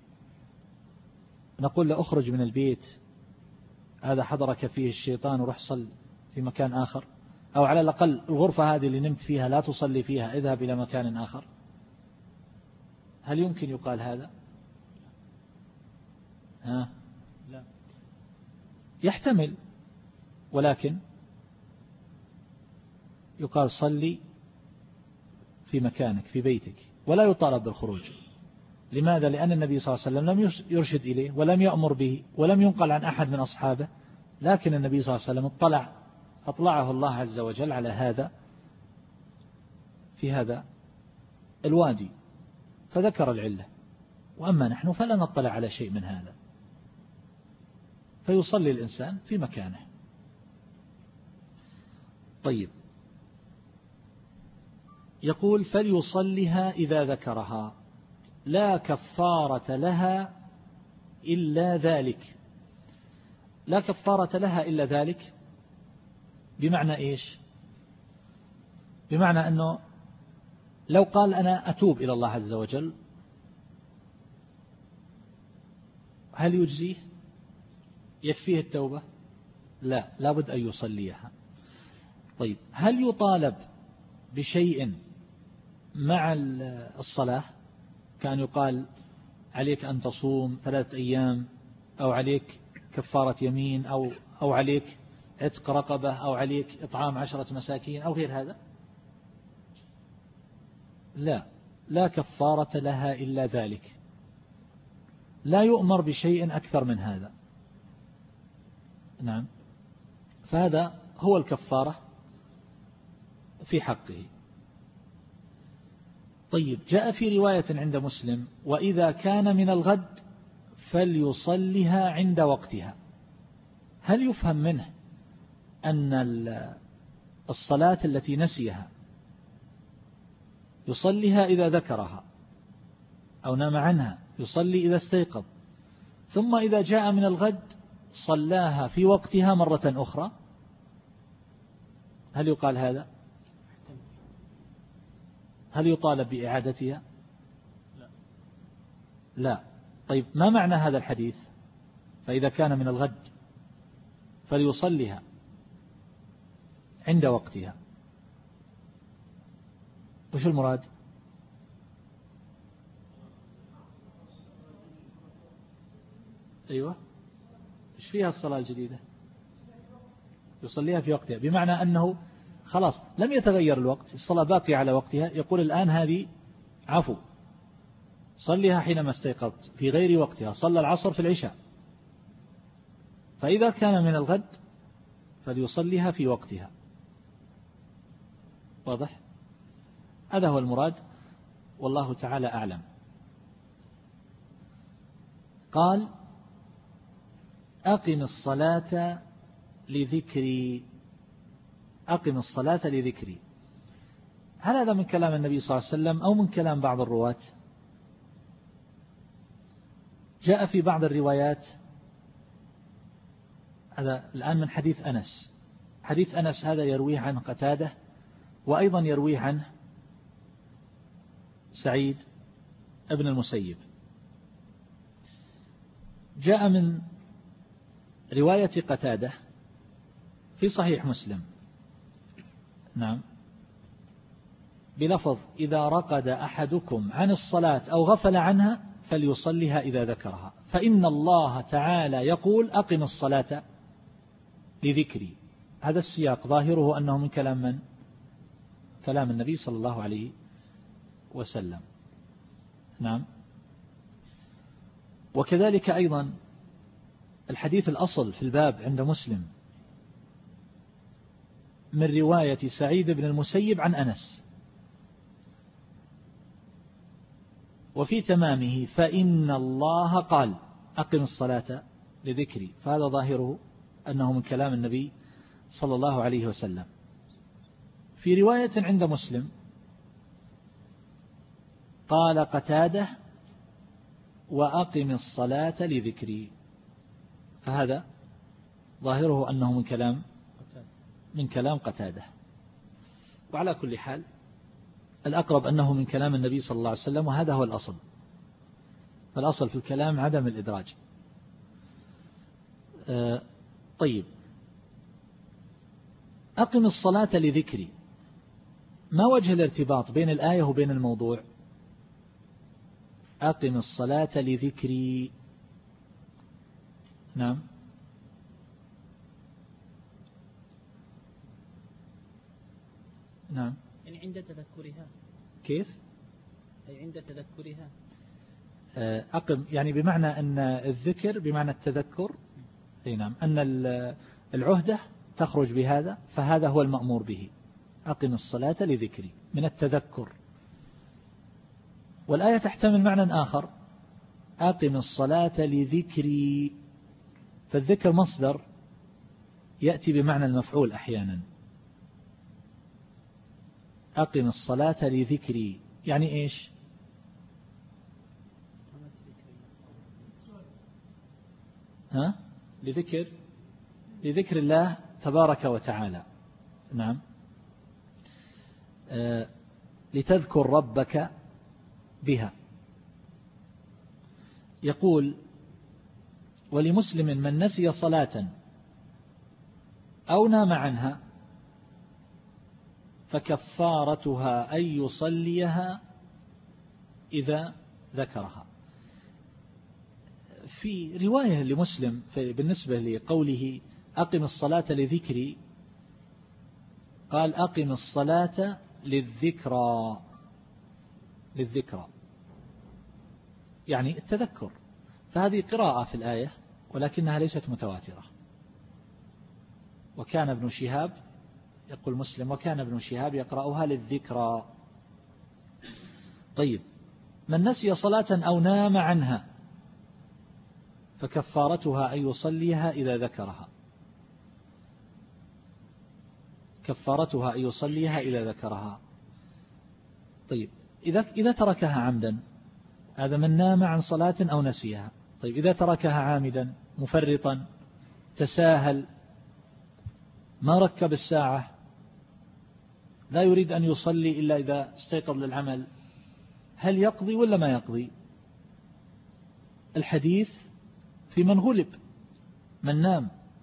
نقول له أخرج من البيت هذا حضرك فيه الشيطان وروح صل في مكان آخر، أو على الأقل الغرفة هذه اللي نمت فيها لا تصلي فيها، اذهب إلى مكان آخر؟ هل يمكن يقال هذا؟ ها؟ لا. يحتمل، ولكن يقال صلي في مكانك في بيتك ولا يطالب بالخروج. لماذا؟ لأن النبي صلى الله عليه وسلم لم يرشد إليه ولم يأمر به ولم ينقل عن أحد من أصحابه، لكن النبي صلى الله عليه وسلم اطلع أطلعه الله عز وجل على هذا في هذا الوادي فذكر العلة، وأما نحن فلا نطلع على شيء من هذا، فيصلي الإنسان في مكانه. طيب يقول فليصلها إذا ذكرها لا كفارة لها إلا ذلك. لا كفارة لها إلا ذلك بمعنى إيش؟ بمعنى أنه لو قال أنا أتوب إلى الله عز وجل هل يجزيه؟ يكفيه التوبة؟ لا، لابد أن يصليها. طيب هل يطالب بشيء مع الصلاة؟ كان يقال عليك أن تصوم ثلاثة أيام، أو عليك كفارة يمين، أو أو عليك عتق رقبة، أو عليك إطعام عشرة مساكين، أو غير هذا؟ لا، لا كفارة لها إلا ذلك، لا يؤمر بشيء أكثر من هذا. نعم، فهذا هو الكفارة في حقه. طيب جاء في رواية عند مسلم وإذا كان من الغد فليصلها عند وقتها. هل يفهم منه أن الصلاة التي نسيها يصليها إذا ذكرها أو نام عنها يصلي إذا استيقظ، ثم إذا جاء من الغد صلاها في وقتها مرة أخرى؟ هل يقال هذا؟ هل يطالب بإعادتها؟ لا. لا. طيب ما معنى هذا الحديث؟ فإذا كان من الغد فليصليها عند وقتها، وش المراد؟ أيوة، إيش فيها الصلاة الجديدة؟ يصليها في وقتها، بمعنى أنه خلاص لم يتغير الوقت، الصلاة باقية على وقتها، يقول الآن هذه عفو، صليها حينما استيقظت في غير وقتها، صلى العصر في العشاء، فإذا كان من الغد فليصليها في وقتها. واضح؟ هذا هو المراد، والله تعالى أعلم. قال أقم الصلاة لذكري، أقم الصلاة لذكري. هل هذا من كلام النبي صلى الله عليه وسلم أو من كلام بعض الرواة؟ جاء في بعض الروايات، هذا الآن من حديث أنس، حديث أنس هذا يرويه عن قتادة، وأيضا يرويه عنه سعيد ابن المسيب جاء من رواية قتادة في صحيح مسلم، نعم، بلفظ إذا رقد أحدكم عن الصلاة أو غفل عنها فليصلها إذا ذكرها، فإن الله تعالى يقول أقم الصلاة لذكري. هذا السياق ظاهره أنه من كلام من؟ كلام النبي صلى الله عليه وسلم، نعم. وكذلك أيضا الحديث الأصل في الباب عند مسلم من رواية سعيد بن المسيب عن أنس، وفي تمامه فإن الله قال أقم الصلاة لذكري، فهذا ظاهره أنه من كلام النبي صلى الله عليه وسلم. في رواية عند مسلم قال قتادة وأقم الصلاة لذكري، فهذا ظاهره أنه من كلام من كلام قتادة. وعلى كل حال الأقرب أنه من كلام النبي صلى الله عليه وسلم، وهذا هو الأصل. فالأصل في الكلام عدم الإدراج. آه طيب، أقم الصلاة لذكري، ما وجه الارتباط بين الآية وبين الموضوع؟ أقم الصلاة لذكري، نعم، نعم، يعني عند تذكرها. كيف؟ أي عند تذكرها. أقم يعني بمعنى أن الذكر بمعنى التذكر، أي نعم، أن العهدة تخرج بهذا، فهذا هو المأمور به، أقم الصلاة لذكري من التذكر. والآية تحتمل معنى آخر، أقم الصلاة لذكري، فالذكر مصدر يأتي بمعنى المفعول أحيانا. أقم الصلاة لذكري يعني إيش؟ ها؟ لذكر لذكر الله تبارك وتعالى، نعم. آه لتذكر ربك بها. يقول ولمسلم من نسي صلاة أو نام عنها فكفارتها أن يصليها إذا ذكرها. في رواية لمسلم بالنسبة لقوله أقم الصلاة لذكري قال أقم الصلاة للذكرى، للذكرى يعني التذكر. فهذه قراءة في الآية ولكنها ليست متواترة. وكان ابن شهاب يقول مسلم وكان ابن شهاب يقرأها للذكرى. طيب، من نسي صلاة أو نام عنها فكفارتها أن يصليها إذا ذكرها، كفارتها أن يصليها إذا ذكرها. طيب، إذا إذا تركها عمدا، هذا من نام عن صلاة أو نسيها. طيب، إذا تركها عامدا مفرطا تساهل ما ركب الساعة لا يريد أن يصلي إلا إذا استيقظ للعمل، هل يقضي ولا ما يقضي؟ الحديث في من غلب، من نام،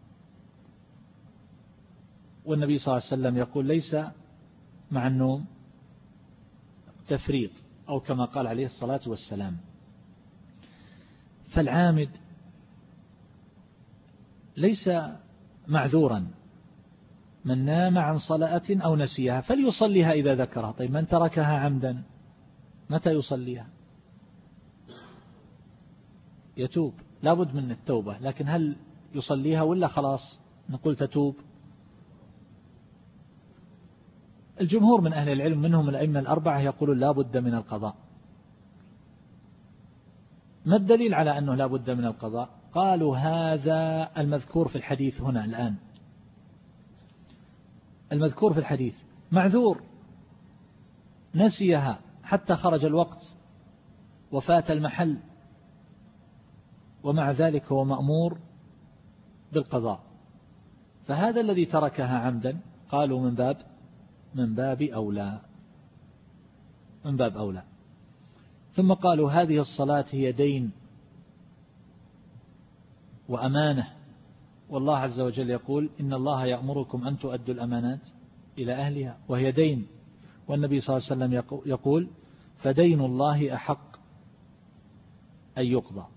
والنبي صلى الله عليه وسلم يقول ليس مع النوم تفريط، أو كما قال عليه الصلاة والسلام. فالعامد ليس معذورا، من نام عن صلاة أو نسيها فليصليها إذا ذكرها. طيب، من تركها عمدا متى يصليها؟ يتوب، لابد من التوبة، لكن هل يصليها ولا خلاص نقول تتوب؟ الجمهور من أهل العلم منهم الأئمة الأربعة يقولون لا بد من القضاء. ما الدليل على أنه لا بد من القضاء؟ قالوا هذا المذكور في الحديث هنا الآن، المذكور في الحديث معذور نسيها حتى خرج الوقت وفات المحل، ومع ذلك هو مأمور بالقضاء. فهذا الذي تركها عمدا قالوا من باب من باب أولى من باب أولى. ثم قالوا هذه الصلاة هي دين وأمانة، والله عز وجل يقول إن الله يأمركم أن تؤدوا الأمانات إلى أهلها، وهي دين، والنبي صلى الله عليه وسلم يقول فدين الله أحق أن يقضى،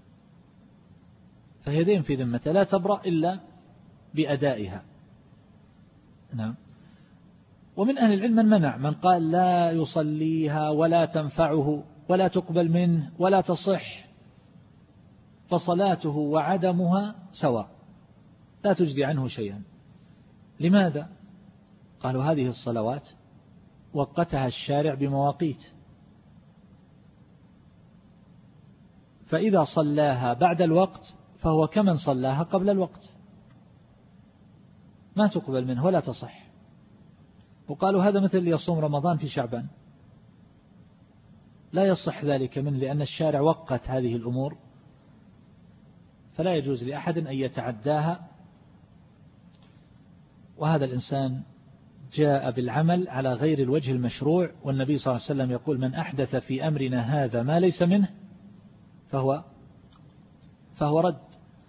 فهي دين في ذمته لا تبرأ إلا بأدائها. نعم. ومن أهل العلم من منع، من قال لا يصليها ولا تنفعه ولا تقبل منه ولا تصح، فصلاته وعدمها سواء لا تجزي عنه شيئا. لماذا؟ قالوا هذه الصلوات وقتها الشارع بمواقيت، فإذا صلاها بعد الوقت فهو كمن صلاها قبل الوقت، ما تقبل منه ولا تصح. وقالوا هذا مثل اللي يصوم رمضان في شعبان، لا يصح ذلك منه لأن الشارع وقت هذه الأمور، فلا يجوز لأحد أن يتعداها. وهذا الإنسان جاء بالعمل على غير الوجه المشروع، والنبي صلى الله عليه وسلم يقول من أحدث في أمرنا هذا ما ليس منه فهو فهو رد.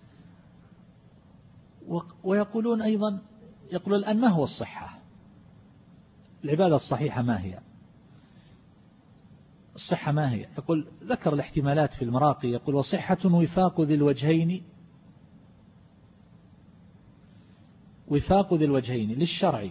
ويقولون أيضا، يقولون الآن ما هو الصحة؟ العبادة الصحيحة ما هي؟ الصحة ما هي؟ يقول ذكر الاحتمالات في المراقي، يقول وصحة وفاق ذي الوجهين، وفاق ذي الوجهين للشرع،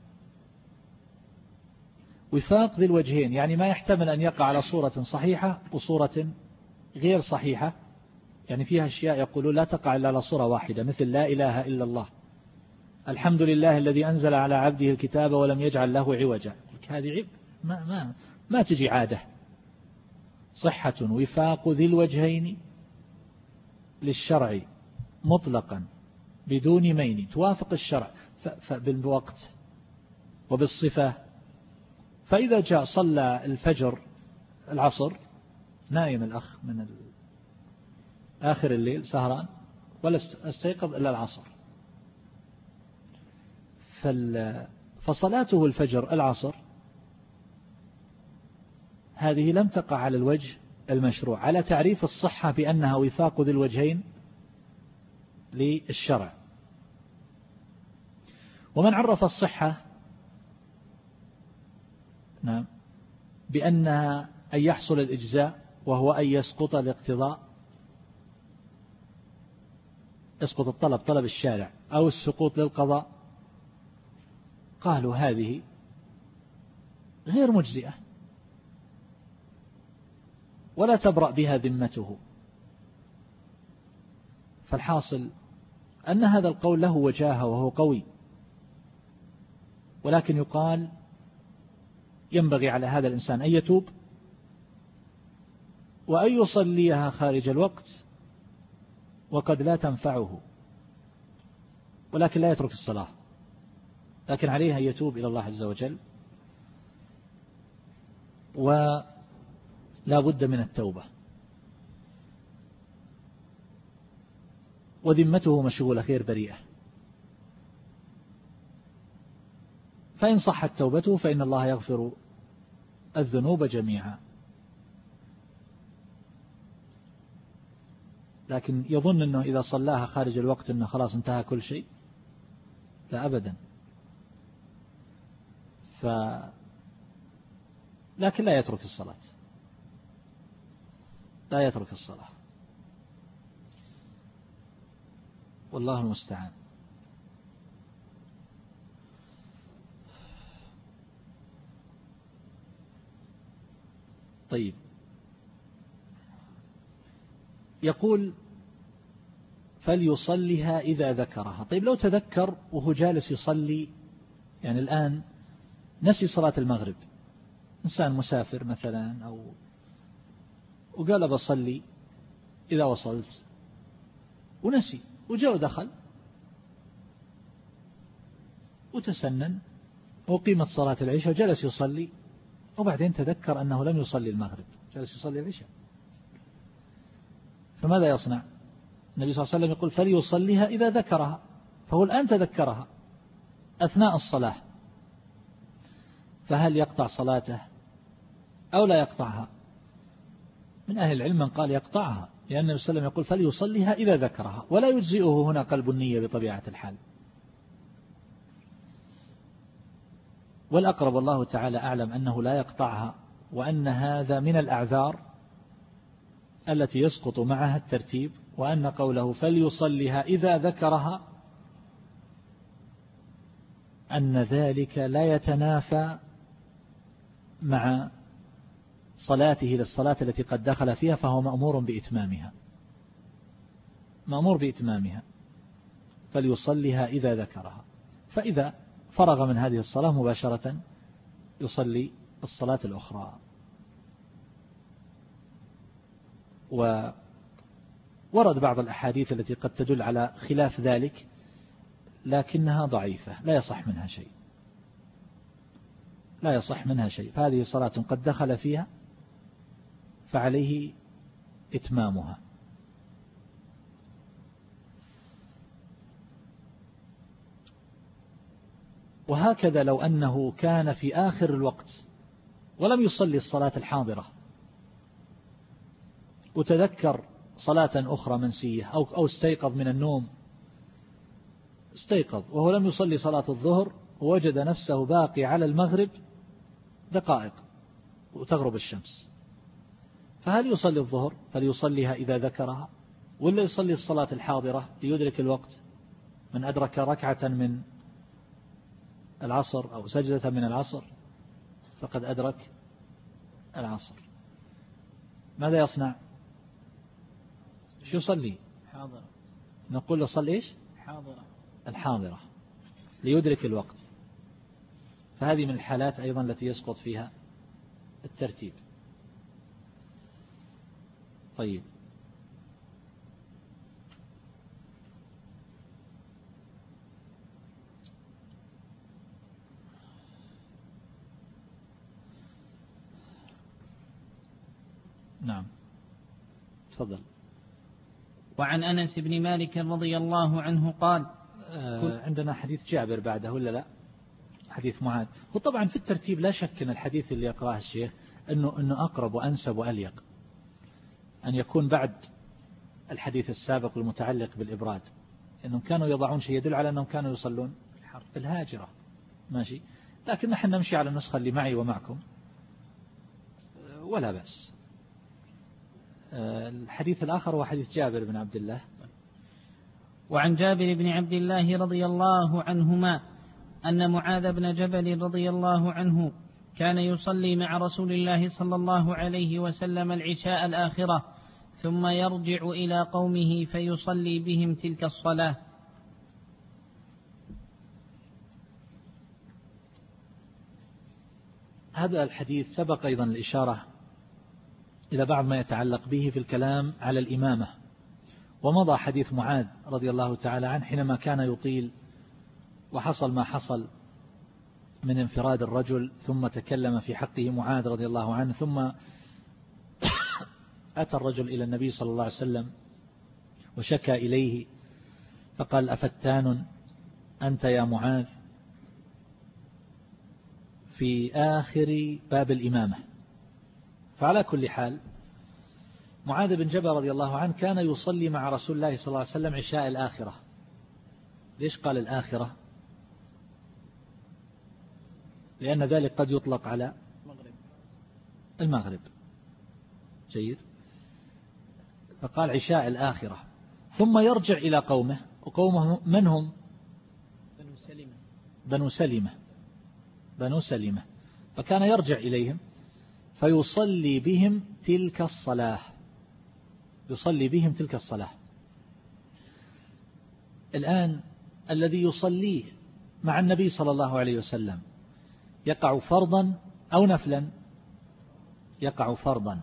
وفاق ذي الوجهين يعني ما يحتمل أن يقع على صورة صحيحة وصورة غير صحيحة، يعني فيها أشياء يقولون لا تقع إلا على صورة واحدة، مثل لا إله إلا الله، الحمد لله الذي أنزل على عبده الكتاب ولم يجعل له عوجا، هذه عيب ما, ما, ما تجي عادة. صحة وفاق ذي الوجهين للشرع مطلقا بدون مين، توافق الشرع بالوقت وبالصفة. فإذا جاء صلى الفجر العصر، نايم الأخ من آخر الليل سهران ولا استيقظ إلا العصر، فصلاته الفجر العصر هذه لم تقع على الوجه المشروع، على تعريف الصحة بأنها وفاق ذي الوجهين للشرع. ومن عرف الصحة نعم بأنها أن يحصل الإجزاء، وهو أن يسقط الاقتضاء، يسقط الطلب طلب الشارع أو السقوط للقضاء، قالوا هذه غير مجزئة ولا تبرأ بها ذمته. فالحاصل أن هذا القول له وجاهة وهو قوي، ولكن يقال ينبغي على هذا الإنسان أن يتوب وأن يصليها خارج الوقت وقد لا تنفعه، ولكن لا يترك الصلاة، لكن عليه أن يتوب إلى الله عز وجل، ولا بد من التوبة، وذمته مشغولة غير بريئة. فإن صحت توبته فإن الله يغفر الذنوب جميعا. لكن يظن أنه إذا صلاها خارج الوقت أنه خلاص انتهى كل شيء، لا أبدا. ف... لكن لا يترك الصلاة، لا يترك الصلاة، والله المستعان. طيب، يقول فليصليها إذا ذكرها. طيب لو تذكر وهو جالس يصلي، يعني الآن نسي صلاة المغرب، إنسان مسافر مثلا أو وقال بصلي إذا وصلت، ونسي وجاء ودخل وتسنن وقيمت صلاة العشاء وجلس يصلي، وبعدين تذكر أنه لم يصلي المغرب، جلس يصلي العشاء، فماذا يصنع؟ النبي صلى الله عليه وسلم يقول فليصليها إذا ذكرها، فهو الآن تذكرها أثناء الصلاة، فهل يقطع صلاته أو لا يقطعها؟ من أهل العلم من قال يقطعها، لأن النبي صلى الله عليه وسلم يقول فليصليها إذا ذكرها، ولا يجزئه هنا قلب النية بطبيعة الحال. والأقرب الله تعالى أعلم أنه لا يقطعها، وأن هذا من الأعذار التي يسقط معها الترتيب، وأن قوله فليصليها إذا ذكرها أن ذلك لا يتنافى مع صلاته للصلاة التي قد دخل فيها، فهو مأمور بإتمامها، مأمور بإتمامها، فليصليها إذا ذكرها. فإذا فرغ من هذه الصلاة مباشرة يصلي الصلاة الأخرى. وورد بعض الأحاديث التي قد تدل على خلاف ذلك، لكنها ضعيفة لا يصح منها شيء، لا يصح منها شيء. فهذه صلاة قد دخل فيها فعليه إتمامها. وهكذا لو أنه كان في آخر الوقت ولم يصلي الصلاة الحاضرة وتذكر صلاة أخرى منسية، أو أو استيقظ من النوم، استيقظ وهو لم يصلي صلاة الظهر ووجد نفسه باقي على المغرب دقائق وتغرب الشمس، فهل يصلي الظهر فليصليها إذا ذكرها، ولا يصلي الصلاة الحاضرة ليدرك الوقت؟ من أدرك ركعة من العصر أو سجدة من العصر فقد أدرك العصر. ماذا يصنع؟ شو يصلي؟ حاضرة. نقول له صلي إيش؟ حاضرة. الحاضرة ليدرك الوقت. فهذه من الحالات أيضا التي يسقط فيها الترتيب. طيب، نعم، تفضل. وعن أنس بن مالك رضي الله عنه قال آه عندنا حديث جابر بعده ولا لا؟ حديث معاذ. وطبعا في الترتيب لا شك أن الحديث اللي يقرأه الشيخ أنه, أنه أقرب وأنسب وأليق أن يكون بعد الحديث السابق المتعلق بالإبراد، أنهم كانوا يضعون شيء يدل على أنهم كانوا يصلون الهاجرة، ماشي، لكن نحن نمشي على النسخة اللي معي ومعكم ولا بأس. الحديث الآخر هو حديث جابر بن عبد الله. وعن جابر بن عبد الله رضي الله عنهما أن معاذ بن جبل رضي الله عنه كان يصلي مع رسول الله صلى الله عليه وسلم العشاء الآخرة، ثم يرجع إلى قومه فيصلي بهم تلك الصلاة. هذا الحديث سبق أيضا الإشارة إلى بعض ما يتعلق به في الكلام على الإمامة، ومضى حديث معاذ رضي الله تعالى عنه حينما كان يطيل وحصل ما حصل من انفراد الرجل، ثم تكلم في حقه معاذ رضي الله عنه، ثم أتى الرجل إلى النبي صلى الله عليه وسلم وشكى إليه فقال أفتان أنت يا معاذ في آخر باب الإمامة. فعلى كل حال معاذ بن جبل رضي الله عنه كان يصلي مع رسول الله صلى الله عليه وسلم عشاء الآخرة. ليش قال الآخرة؟ لأن ذلك قد يطلق على المغرب. جيد. فقال عشاء الآخرة، ثم يرجع إلى قومه، وقومه من هم؟ بنو سلمة. بنو سلمة بنو سلمة فكان يرجع إليهم فيصلي بهم تلك الصلاة، يصلي بهم تلك الصلاة. الآن الذي يصليه مع النبي صلى الله عليه وسلم يقع فرضا أو نفلا؟ يقع فرضا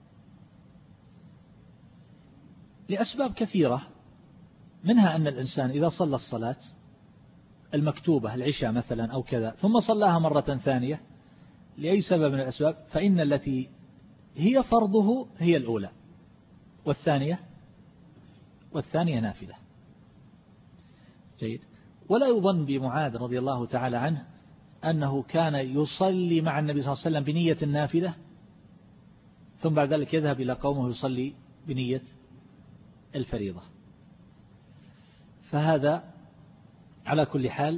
لأسباب كثيرة، منها أن الإنسان إذا صلى الصلاة المكتوبة العشاء مثلا أو كذا ثم صلاها مرة ثانية لأي سبب من الأسباب، فإن التي هي فرضه هي الأولى، والثانية والثانية نافلة. جيد. ولا يظن بمعاذ رضي الله تعالى عنه أنه كان يصلي مع النبي صلى الله عليه وسلم بنية النافلة ثم بعد ذلك يذهب إلى قومه يصلي بنية الفريضة. فهذا على كل حال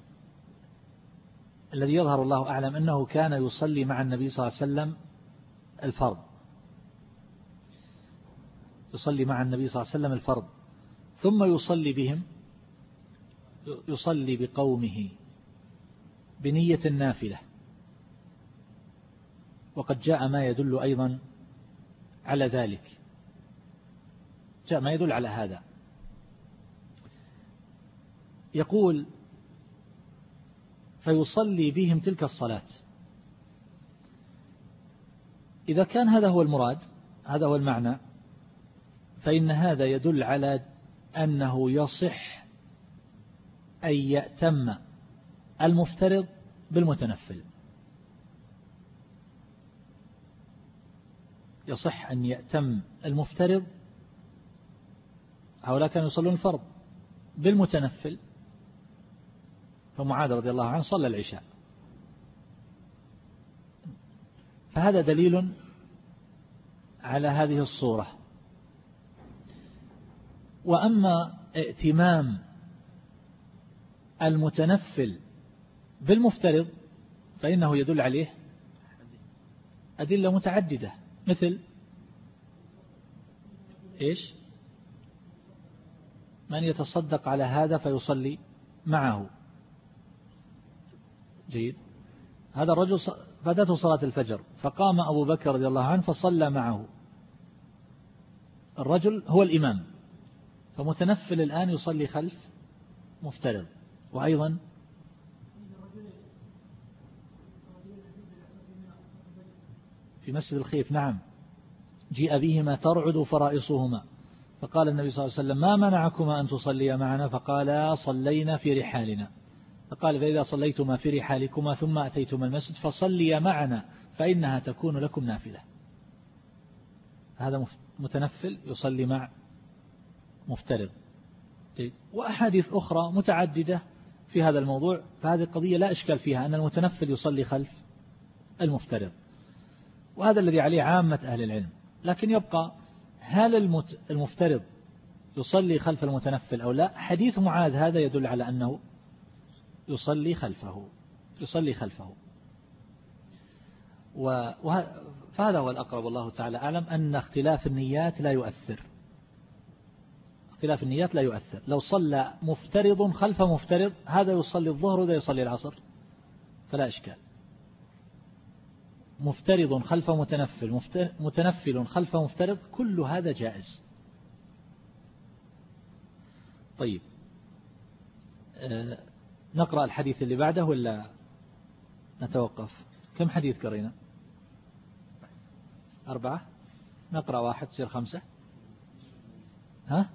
الذي يظهر الله أعلم أنه كان يصلي مع النبي صلى الله عليه وسلم الفرض، يصلي مع النبي صلى الله عليه وسلم الفرض ثم يصلي بهم، يصلي بقومه بنية النافلة. وقد جاء ما يدل أيضا على ذلك، جاء ما يدل على هذا. يقول فيصلي بهم تلك الصلاة. إذا كان هذا هو المراد، هذا هو المعنى، فإن هذا يدل على أنه يصح أن يأتم المفترض بالمتنفل، يصح أن يأتم المفترض، هؤلاء كانوا يصلون الفرض، بالمتنفل. فمعاذ رضي الله عنه صلى العشاء، فهذا دليل على هذه الصورة. وأما ائتمام المتنفل بالمفترض فإنه يدل عليه أدلة متعددة، مثل إيش؟ من يتصدق على هذا فيصلي معه. جيد. هذا الرجل فاتته صلاة الفجر فقام أبو بكر رضي الله عنه فصلى معه، الرجل هو الإمام، فمتنفل الآن يصلي خلف مفترض. وأيضا في مسجد الخيف، نعم، جيء بهما ترعد فرائصهما، فقال النبي صلى الله عليه وسلم ما منعكما أن تصليا معنا؟ فقال صلينا في رحالنا. فقال فإذا صليتما في رحالكما ثم أتيتما المسجد فصليا معنا فإنها تكون لكم نافلة. هذا متنفل يصلي مع مفترض. وأحاديث أخرى متعددة في هذا الموضوع، فهذه القضية لا إشكال فيها أن المتنفل يصلي خلف المفترض، وهذا الذي عليه عامة أهل العلم. لكن يبقى هل المفترض يصلي خلف المتنفل أو لا؟ حديث معاذ هذا يدل على أنه يصلي خلفه، يصلي خلفه. فهذا هو الأقرب والله تعالى أعلم، أن اختلاف النيات لا يؤثر، اختلاف النيات لا يؤثر. لو صلى مفترض خلف مفترض، هذا يصلي الظهر وهذا يصلي العصر فلا إشكال. مفترض خلف متنفل، متنفل خلف مفترض، كل هذا جائز. طيب، نقرأ الحديث اللي بعده ولا نتوقف؟ كم حديث قرينا؟ أربعة، نقرأ واحد تصير خمسة. ها؟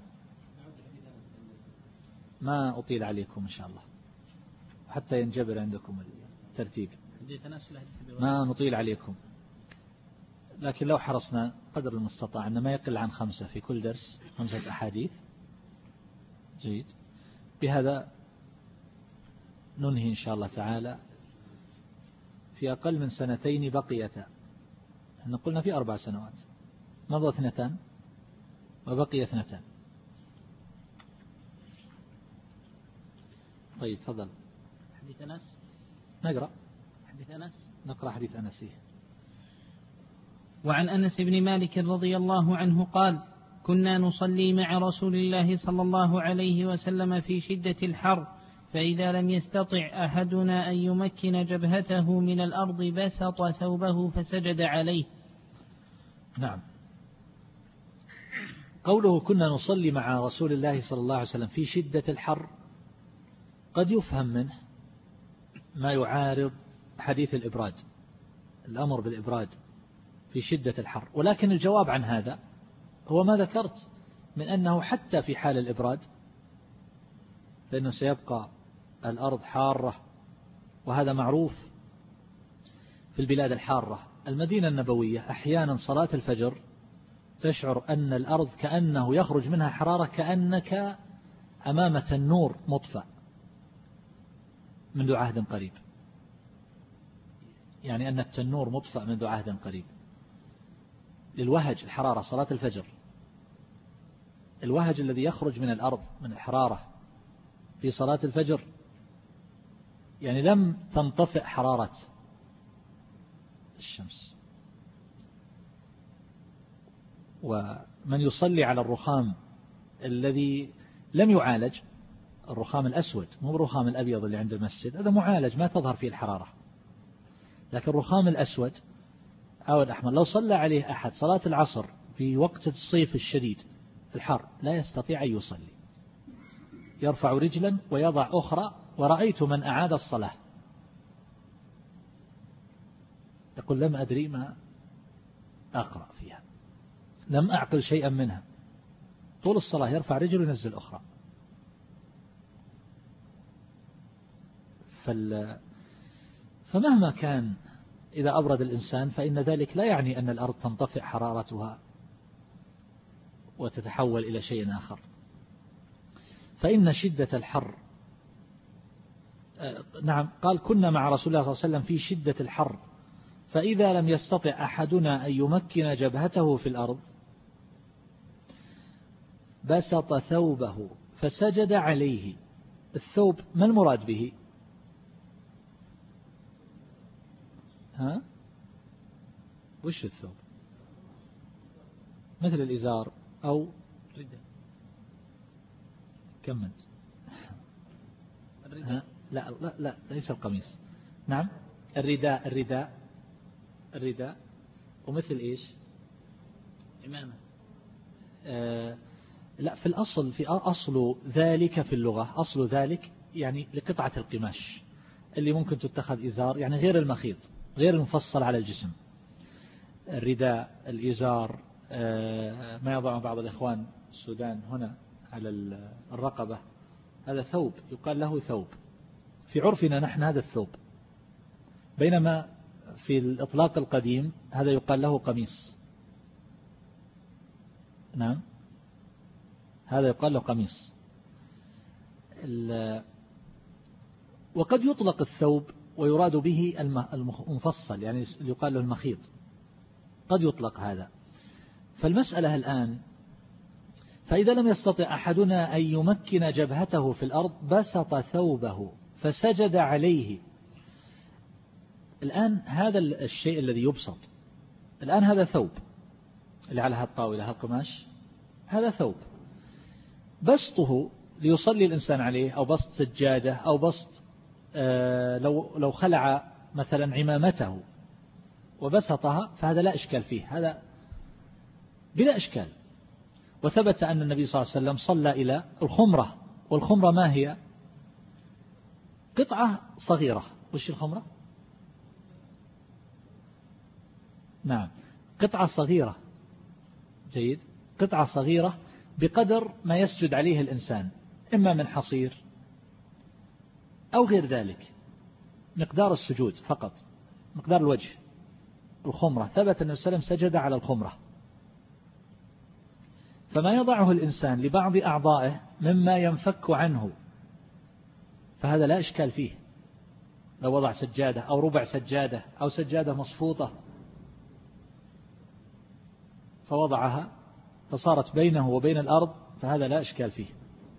ما أطيل عليكم إن شاء الله حتى ينجبر عندكم الترتيب، ما نطيل عليكم، لكن لو حرصنا قدر المستطاع أن ما يقل عن خمسة في كل درس، خمسة أحاديث. جيد. بهذا ننهي إن شاء الله تعالى في أقل من سنتين بقيتا. احنا قلنا في أربع سنوات، مضى اثنتان وبقي اثنتان. طيب تفضل. حديث أنس نقرأ حديث أنس نقرأ حديث أنس. وعن أنس بن مالك رضي الله عنه قال كنا نصلي مع رسول الله صلى الله عليه وسلم في شدة الحر، فإذا لم يستطع أحدنا أن يمكن جبهته من الأرض بسط ثوبه فسجد عليه. نعم. قوله كنا نصلي مع رسول الله صلى الله عليه وسلم في شدة الحر قد يفهم منه ما يعارض حديث الإبراد، الأمر بالإبراد في شدة الحر، ولكن الجواب عن هذا هو ما ذكرت من أنه حتى في حال الإبراد، لأنه سيبقى الأرض حارة، وهذا معروف في البلاد الحارة. المدينة النبوية أحيانا صلاة الفجر تشعر أن الأرض كأنه يخرج منها حرارة كأنك أمام تنور مطفأ منذ عهد قريب، يعني أن التنور مطفأ منذ عهد قريب. للوهج الحرارة صلاة الفجر، الوهج الذي يخرج من الأرض من الحرارة في صلاة الفجر يعني لم تنطفئ حرارة الشمس. ومن يصلي على الرخام الذي لم يعالج، الرخام الأسود مو الرخام الأبيض اللي عند المسجد، هذا معالج ما تظهر فيه الحرارة، لكن الرخام الأسود أو الأحمر لو صلى عليه أحد صلاة العصر في وقت الصيف الشديد الحر لا يستطيع أن يصلي، يرفع رجلا ويضع أخرى، ورأيت من أعاد الصلاة يقول لم أدري ما أقرأ فيها، لم أعقل شيئا منها، طول الصلاة يرفع رجل وينزل أخرى. فال... فمهما كان إذا أبرد الإنسان فإن ذلك لا يعني أن الأرض تنطفئ حرارتها وتتحول إلى شيء آخر. فإن شدة الحر، نعم قال كنا مع رسول الله صلى الله عليه وسلم في شدة الحر فإذا لم يستطع أحدنا أن يمكن جبهته في الأرض بسط ثوبه فسجد عليه. الثوب ما المراد به؟ ها؟ وش الثوب؟ مثل الإزار أو رداء. كمل. الرداء. لا لا لا ليس القميص. نعم الرداء الرداء الرداء ومثل إيش؟ إمامة. آه لا في الأصل في أصل ذلك في اللغة أصل ذلك يعني لقطعة القماش اللي ممكن تتخذ إزار، يعني غير المخيط غير المفصل على الجسم. الرداء الإزار ما يضع بعض الإخوان السودان هنا على الرقبة هذا ثوب يقال له ثوب في عرفنا نحن، هذا الثوب، بينما في الإطلاق القديم هذا يقال له قميص. نعم هذا يقال له قميص. وقد يطلق الثوب ويراد به المفصل يعني يقال له المخيط، قد يطلق هذا. فالمسألة الآن فإذا لم يستطع أحدنا أن يمكن جبهته في الأرض بسط ثوبه فسجد عليه. الآن هذا الشيء الذي يبسط الآن هذا ثوب اللي على هالطاولة هالقماش، هذا ثوب بسطه ليصلي الإنسان عليه أو بسط سجادة أو بسط آه لو لو خلع مثلا عمامته وبسطها فهذا لا إشكال فيه، هذا بلا إشكال. وثبت أن النبي صلى الله عليه وسلم صلى إلى الخمرة، والخمرة ما هي؟ قطعة صغيرة. وش الخمرة؟ نعم قطعة صغيرة، جيد، قطعة صغيرة بقدر ما يسجد عليه الإنسان، إما من حصير أو غير ذلك، مقدار السجود فقط، مقدار الوجه. الخمرة ثبت أن السلام سجد على الخمرة. فما يضعه الإنسان لبعض أعضائه مما ينفك عنه فهذا لا إشكال فيه، لو وضع سجادة أو ربع سجادة أو سجادة مصفوطة فوضعها فصارت بينه وبين الأرض فهذا لا إشكال فيه.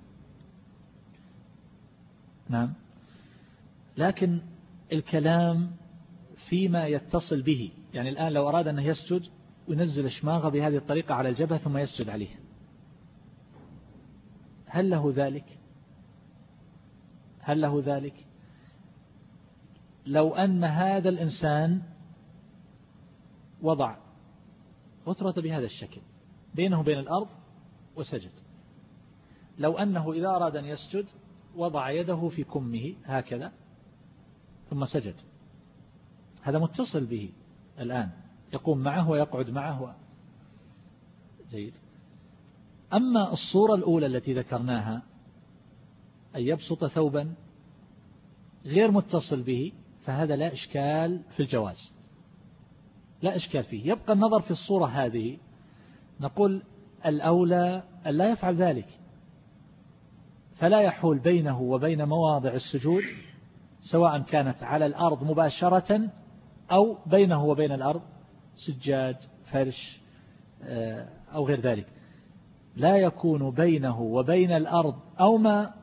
نعم لكن الكلام فيما يتصل به، يعني الآن لو أراد أنه يسجد وينزل شماغه بهذه الطريقة على الجبهة ثم يسجد عليه، هل له ذلك؟ هل له ذلك؟ لو أن هذا الإنسان وضع غترة بهذا الشكل بينه وبين الأرض وسجد، لو أنه إذا أراد أن يسجد وضع يده في كمه هكذا ثم سجد، هذا متصل به الآن، يقوم معه ويقعد معه، جيد. أما الصورة الأولى التي ذكرناها أن يبسط ثوبا غير متصل به فهذا لا إشكال في الجواز، لا إشكال فيه. يبقى النظر في الصورة هذه، نقول الأولى أن لا يفعل ذلك، فلا يحول بينه وبين مواضع السجود سواء كانت على الأرض مباشرة أو بينه وبين الأرض سجاد فرش أو غير ذلك، لا يكون بينه وبين الأرض أو ما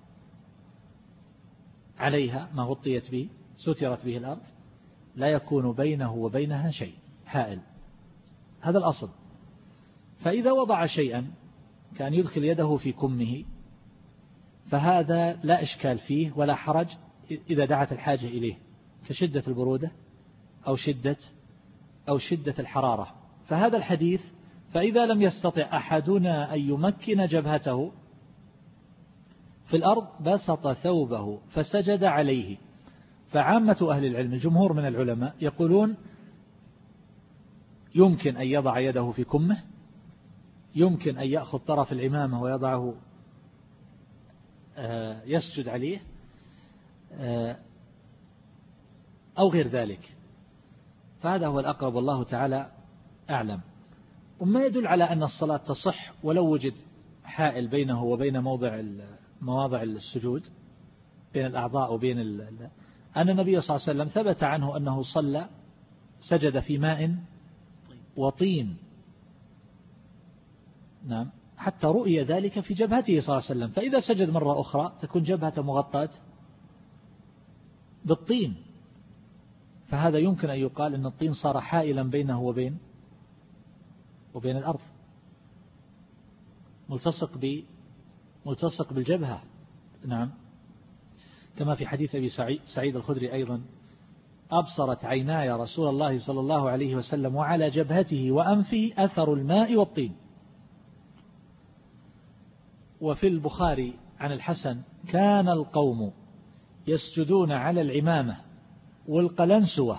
عليها ما غطيت به سترت به الأرض، لا يكون بينه وبينها شيء حائل، هذا الأصل. فإذا وضع شيئا كان يدخل يده في كمه فهذا لا إشكال فيه ولا حرج إذا دعت الحاجة إليه، كشدة البرودة أو شدة أو شدة الحرارة. فهذا الحديث فإذا لم يستطع أحدنا أن يمكن جبهته في الأرض بسط ثوبه فسجد عليه. فعامة أهل العلم الجمهور من العلماء يقولون يمكن أن يضع يده في كمه، يمكن أن يأخذ طرف العمامة ويضعه يسجد عليه أو غير ذلك، فهذا هو الأقرب والله تعالى أعلم. وما يدل على أن الصلاة تصح ولو وجد حائل بينه وبين موضع مواضع السجود بين الأعضاء وبين ال... أن النبي صلى الله عليه وسلم ثبت عنه أنه صلى سجد في ماء وطين، نعم، حتى رؤي ذلك في جبهته صلى الله عليه وسلم. فإذا سجد مرة أخرى تكون جبهته مغطاة بالطين، فهذا يمكن أن يقال أن الطين صار حائلا بينه وبين وبين الأرض، ملتصق ب ملتصق بالجبهة، نعم، كما في حديث أبي سعيد الخدري أيضا: أبصرت عيناي رسول الله صلى الله عليه وسلم وعلى جبهته وأنفه أثر الماء والطين. وفي البخاري عن الحسن: كان القوم يسجدون على العمامة والقلنسوة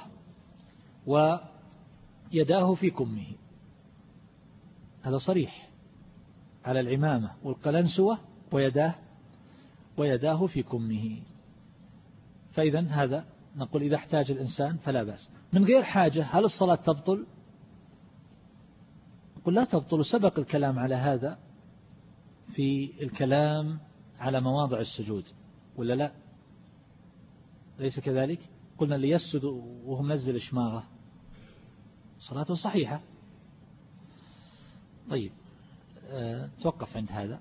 ويداه في كمه، هذا صريح، على العمامة والقلنسوة ويداه ويداه في كمه. فإذا هذا نقول إذا احتاج الإنسان فلا بأس. من غير حاجة هل الصلاة تبطل؟ نقول لا تبطل، سبق الكلام على هذا في الكلام على مواضع السجود، ولا لا؟ ليس كذلك؟ قلنا اللي يسجد وهو منزل شماغه صلاته صحيحة. طيب أه توقف عند هذا.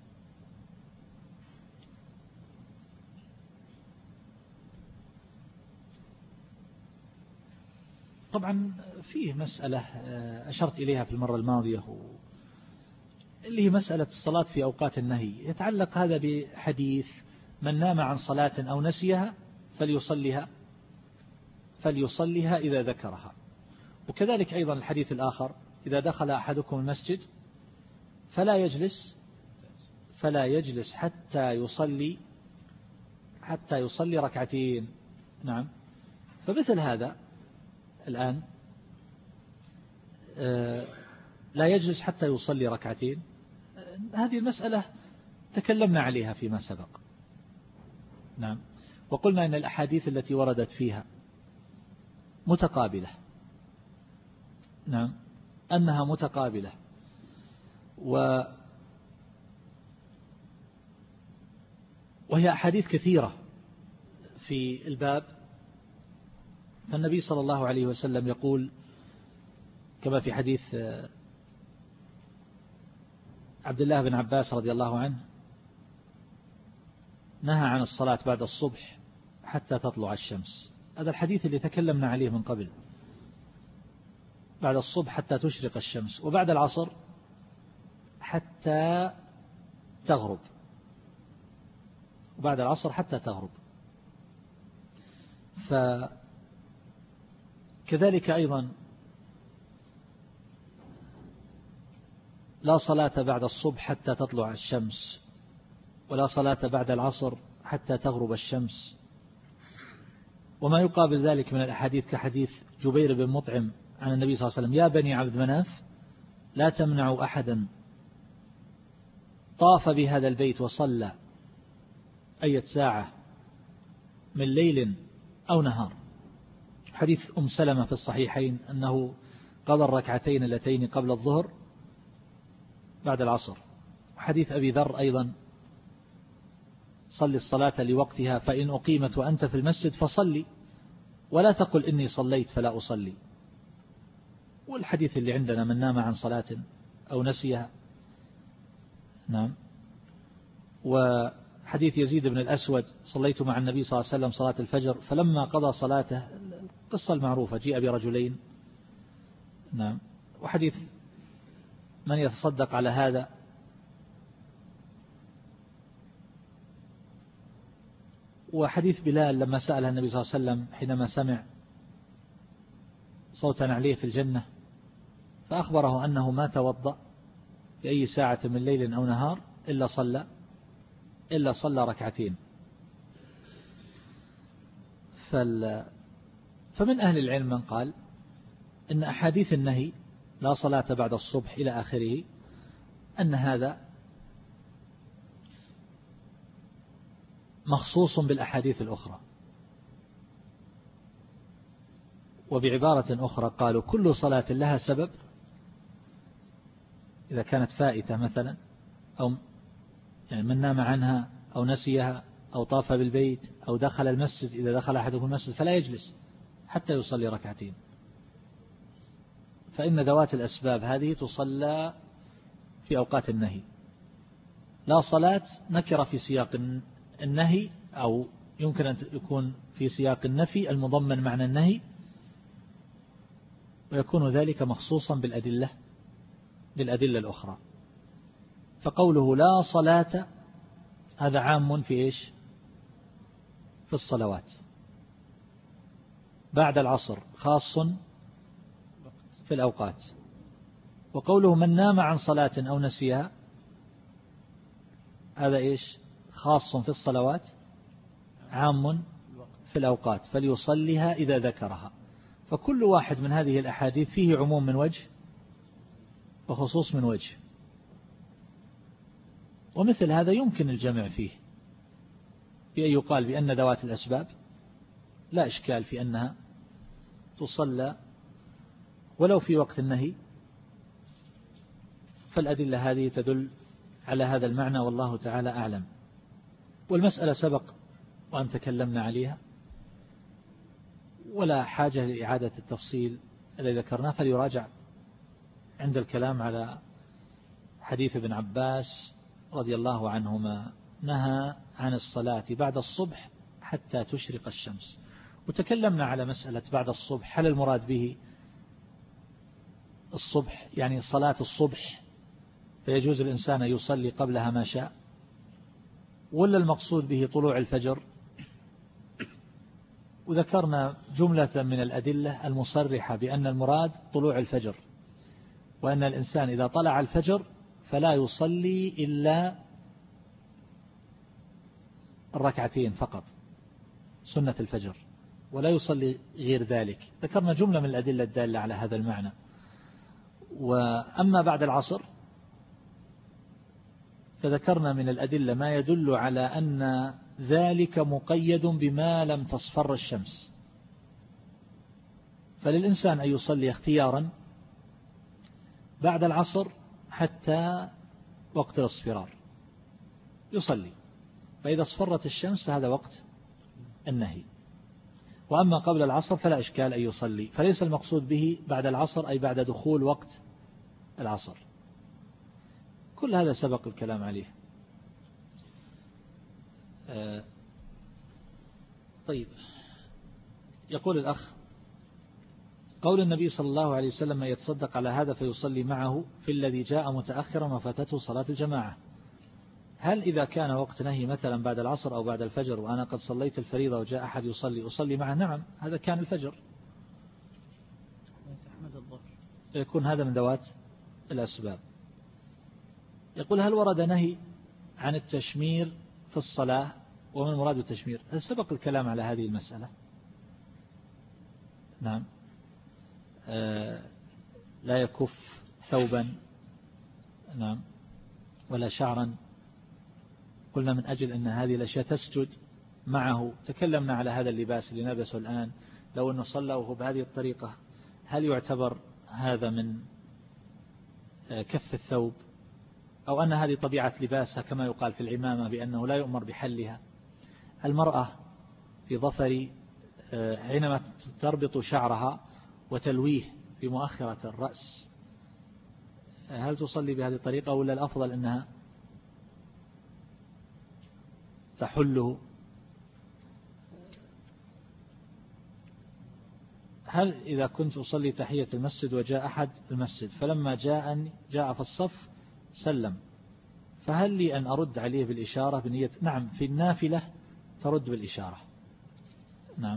طبعا فيه مسألة أشرت إليها في المرة الماضية، اللي هي مسألة الصلاة في أوقات النهي. يتعلق هذا بحديث: من نام عن صلاة أو نسيها فليصليها فليصليها إذا ذكرها. وكذلك أيضا الحديث الآخر: إذا دخل أحدكم المسجد فلا يجلس فلا يجلس حتى يصلي حتى يصلي ركعتين. نعم. فمثل هذا الآن لا يجلس حتى يصلي ركعتين، هذه المسألة تكلمنا عليها فيما سبق. نعم. وقلنا إن الأحاديث التي وردت فيها متقابلة، نعم، أنها متقابلة، و وهي أحاديث كثيرة في الباب. فالنبي صلى الله عليه وسلم يقول كما في حديث عبد الله بن عباس رضي الله عنه: نهى عن الصلاة بعد الصبح حتى تطلع الشمس. هذا الحديث اللي تكلمنا عليه من قبل، بعد الصبح حتى تشرق الشمس، وبعد العصر حتى تغرب، وبعد العصر حتى تغرب. فكذلك أيضا لا صلاة بعد الصبح حتى تطلع الشمس، ولا صلاة بعد العصر حتى تغرب الشمس. وما يقابل ذلك من الأحاديث كحديث جبير بن مطعم عن النبي صلى الله عليه وسلم: يا بني عبد مناف لا تمنعوا أحدا طاف بهذا البيت وصلى أية ساعة من ليل أو نهار. حديث أم سلمة في الصحيحين أنه قضى الركعتين اللتين قبل الظهر بعد العصر. حديث أبي ذر أيضا: صل الصلاة لوقتها فإن أقيمت وأنت في المسجد فصلي ولا تقل إني صليت فلا أصلي. والحديث اللي عندنا من نام عن صلاة أو نسيها. نعم. وحديث يزيد بن الأسود صليت مع النبي صلى الله عليه وسلم صلاة الفجر فلما قضى صلاته، القصة المعروفة، جيء برجلين. نعم. وحديث من يتصدق على هذا، وحديث بلال لما سأله النبي صلى الله عليه وسلم حينما سمع صوتا عليه في الجنة فأخبره أنه ما توضأ في أي ساعة من ليل أو نهار إلا صلى إلا صلى ركعتين. فمن أهل العلم من قال إن أحاديث النهي لا صلاة بعد الصبح إلى آخره أن هذا مخصوص بالأحاديث الأخرى. وبعبارة أخرى قالوا كل صلاة لها سبب، إذا كانت فائتة مثلا أو يعني من نام عنها أو نسيها أو طاف بالبيت أو دخل المسجد، إذا دخل أحدكم المسجد فلا يجلس حتى يصلي ركعتين، فإن ذوات الأسباب هذه تصلى في أوقات النهي. لا صلاة نكرة في سياق النهي، أو يمكن أن يكون في سياق النفي المضمن معنى النهي، ويكون ذلك مخصوصا بالأدلة بالأدلة الأخرى. فقوله لا صلاة هذا عام في إيش؟ في الصلوات. بعد العصر خاص في الأوقات. وقوله من نام عن صلاة أو نسيها هذا إيش؟ خاص في الصلوات عام في الأوقات، فليصليها إذا ذكرها. فكل واحد من هذه الأحاديث فيه عموم من وجه وخصوص من وجه، ومثل هذا يمكن الجمع فيه بأن يقال بأن ذوات الأسباب لا إشكال في أنها تصلى ولو في وقت النهي، فالأدلة هذه تدل على هذا المعنى والله تعالى أعلم. والمسألة سبق وأن تكلمنا عليها ولا حاجة لإعادة التفصيل الذي ذكرناه، فليراجع عند الكلام على حديث ابن عباس رضي الله عنهما نهى عن الصلاة بعد الصبح حتى تشرق الشمس. وتكلمنا على مسألة بعد الصبح، هل المراد به الصبح يعني صلاة الصبح فيجوز الإنسان أن يصلي قبلها ما شاء، ولا المقصود به طلوع الفجر؟ وذكرنا جملة من الأدلة المصرحة بأن المراد طلوع الفجر، وأن الإنسان إذا طلع الفجر فلا يصلي إلا الركعتين فقط سنة الفجر، ولا يصلي غير ذلك. ذكرنا جملة من الأدلة الدالة على هذا المعنى. وأما بعد العصر فذكرنا من الأدلة ما يدل على أن ذلك مقيد بما لم تصفر الشمس، فللإنسان أن يصلي اختيارا بعد العصر حتى وقت الاصفرار يصلي، فإذا اصفرت الشمس فهذا وقت النهي. وأما قبل العصر فلا إشكال أن يصلي، فليس المقصود به بعد العصر أي بعد دخول وقت العصر. كل هذا سبق الكلام عليه. آه طيب، يقول الأخ: قول النبي صلى الله عليه وسلم من يتصدق على هذا فيصلي معه في الذي جاء متأخرا وفاتته صلاة الجماعة، هل إذا كان وقت نهي مثلا بعد العصر أو بعد الفجر وأنا قد صليت الفريضة وجاء أحد يصلي أصلي معه؟ نعم، هذا كان الفجر، يكون هذا من ذوات الأسباب. يقول: هل ورد نهي عن التشمير في الصلاة؟ ومن مراد التشمير؟ هل سبق الكلام على هذه المسألة؟ نعم. آه لا يكف ثوبا، نعم، ولا شعرا. قلنا من أجل أن هذه الأشياء تسجد معه. تكلمنا على هذا اللباس اللي نلبسه الآن، لو أنه صلى وهو بهذه الطريقة هل يعتبر هذا من كف الثوب، أو أن هذه طبيعة لباسها كما يقال في العمامة بأنه لا يؤمر بحلها؟ المرأة في ظفر حينما تربط شعرها وتلويه في مؤخرة الرأس، هل تصلي بهذه الطريقة ولا الأفضل أنها تحله؟ هل إذا كنت أصلي تحية المسجد وجاء أحد المسجد فلما جاء جاء في الصف سلم، فهل لي أن أرد عليه بالإشارة بنية؟ نعم، في النافلة ترد بالإشارة. نعم.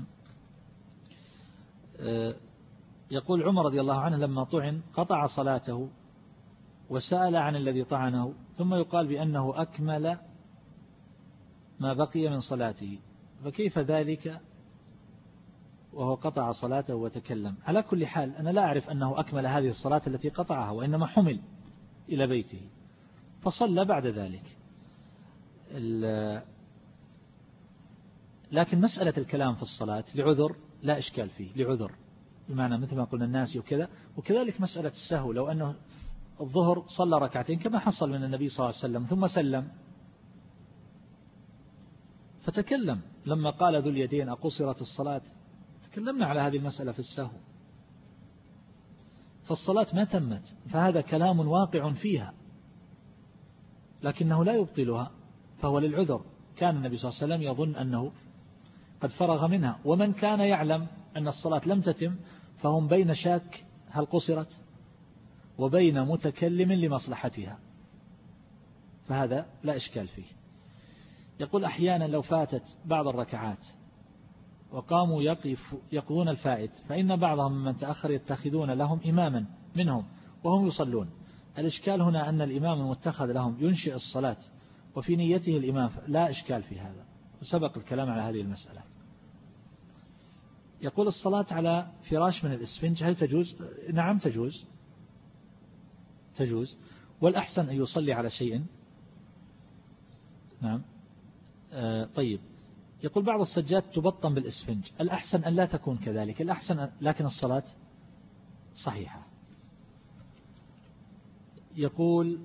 يقول عمر رضي الله عنه لما طعن قطع صلاته وسأل عن الذي طعنه، ثم يقال بأنه أكمل ما بقي من صلاته، فكيف ذلك وهو قطع صلاته وتكلم؟ على كل حال أنا لا أعرف أنه أكمل هذه الصلاة التي قطعها، وإنما حمل إلى بيته فصلى بعد ذلك. لكن مسألة الكلام في الصلاة لعذر لا إشكال فيه، لعذر بمعنى مثل ما قلنا الناس وكذا. وكذلك مسألة السهو، لو أنه الظهر صلى ركعتين كما حصل من النبي صلى الله عليه وسلم ثم سلم فتكلم لما قال ذو اليدين أقصرت الصلاة، تكلمنا على هذه المسألة في السهو، فالصلاة ما تمت، فهذا كلام واقع فيها لكنه لا يبطلها، فهو للعذر. كان النبي صلى الله عليه وسلم يظن أنه قد فرغ منها، ومن كان يعلم أن الصلاة لم تتم فهم بين شاك هل قصرت وبين متكلم لمصلحتها، فهذا لا إشكال فيه. يقول أحيانا لو فاتت بعض الركعات وقاموا يقف يقضون الفائت، فإن بعضهم من تأخر يتخذون لهم إماما منهم وهم يصلون. الإشكال هنا أن الإمام المتخذ لهم ينشئ الصلاة وفي نيته الإمام، لا إشكال في هذا، وسبق الكلام على هذه المسألة. يقول الصلاة على فراش من الإسفنج هل تجوز؟ نعم تجوز، تجوز، والأحسن أن يصلي على شيء. نعم. آه طيب. يقول بعض السجاد تبطن بالإسفنج، الأحسن أن لا تكون كذلك، الأحسن لكن الصلاة صحيحة. يقول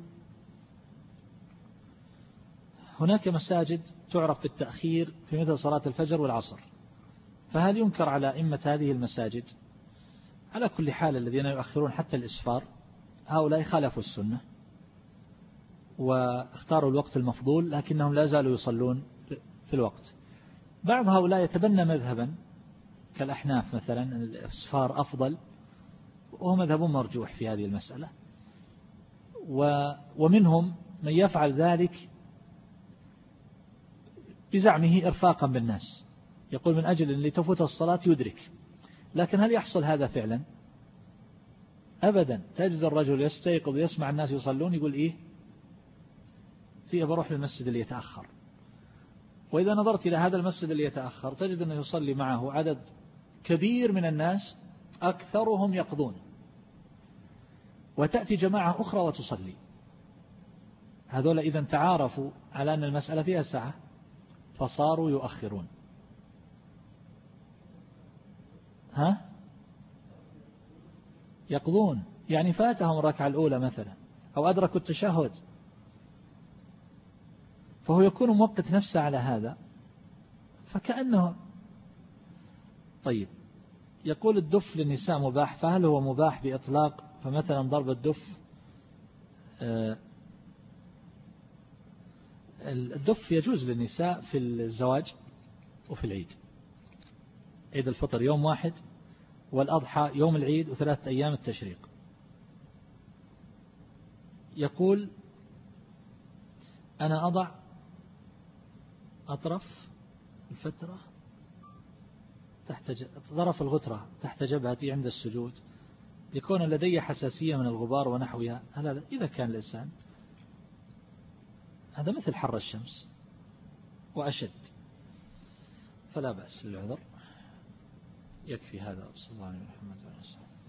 هناك مساجد تعرف بالتأخير في مثل صلاة الفجر والعصر، فهل ينكر على أئمة هذه المساجد؟ على كل حال الذين يؤخرون حتى الإسفار هؤلاء خالفوا السنة واختاروا الوقت المفضول، لكنهم لا زالوا يصلون في الوقت. بعض هؤلاء يتبنى مذهبا كالأحناف مثلا الإسفار أفضل، وهو مذهب مرجوح في هذه المسألة، ومنهم من يفعل ذلك بزعمه إرفاقا بالناس، يقول من أجل أن لتفوت الصلاة يدرك. لكن هل يحصل هذا فعلا؟ أبدا. تجد الرجل يستيقظ يسمع الناس يصلون يقول إيه فيه بروح للمسجد اللي يتأخر، وإذا نظرت إلى هذا المسجد اللي يتأخر تجد أنه يصلي معه عدد كبير من الناس أكثرهم يقضون، وتأتي جماعة أخرى وتصلي. هذول إذا تعارفوا على أن المسألة فيها ساعة فصاروا يؤخرون. ها يقضون، يعني فاتهم الركعة الأولى مثلا أو أدركوا التشهد، فهو يكون موقت نفسه على هذا فكأنه. طيب. يقول الدف للنساء مباح، فهل هو مباح بإطلاق؟ فمثلا ضرب الدف، الدف يجوز للنساء في الزواج وفي العيد، عيد الفطر يوم واحد والأضحى يوم العيد وثلاثة أيام التشريق. يقول أنا أضع أطرف الفترة تحت ظرف الغترة تحت جبهتي عند السجود يكون لدي حساسية من الغبار ونحوها، هذا إذا كان الإنسان هذا مثل حر الشمس وأشد فلا بأس للعذر، يكفي هذا. صلى الله عليه وسلم.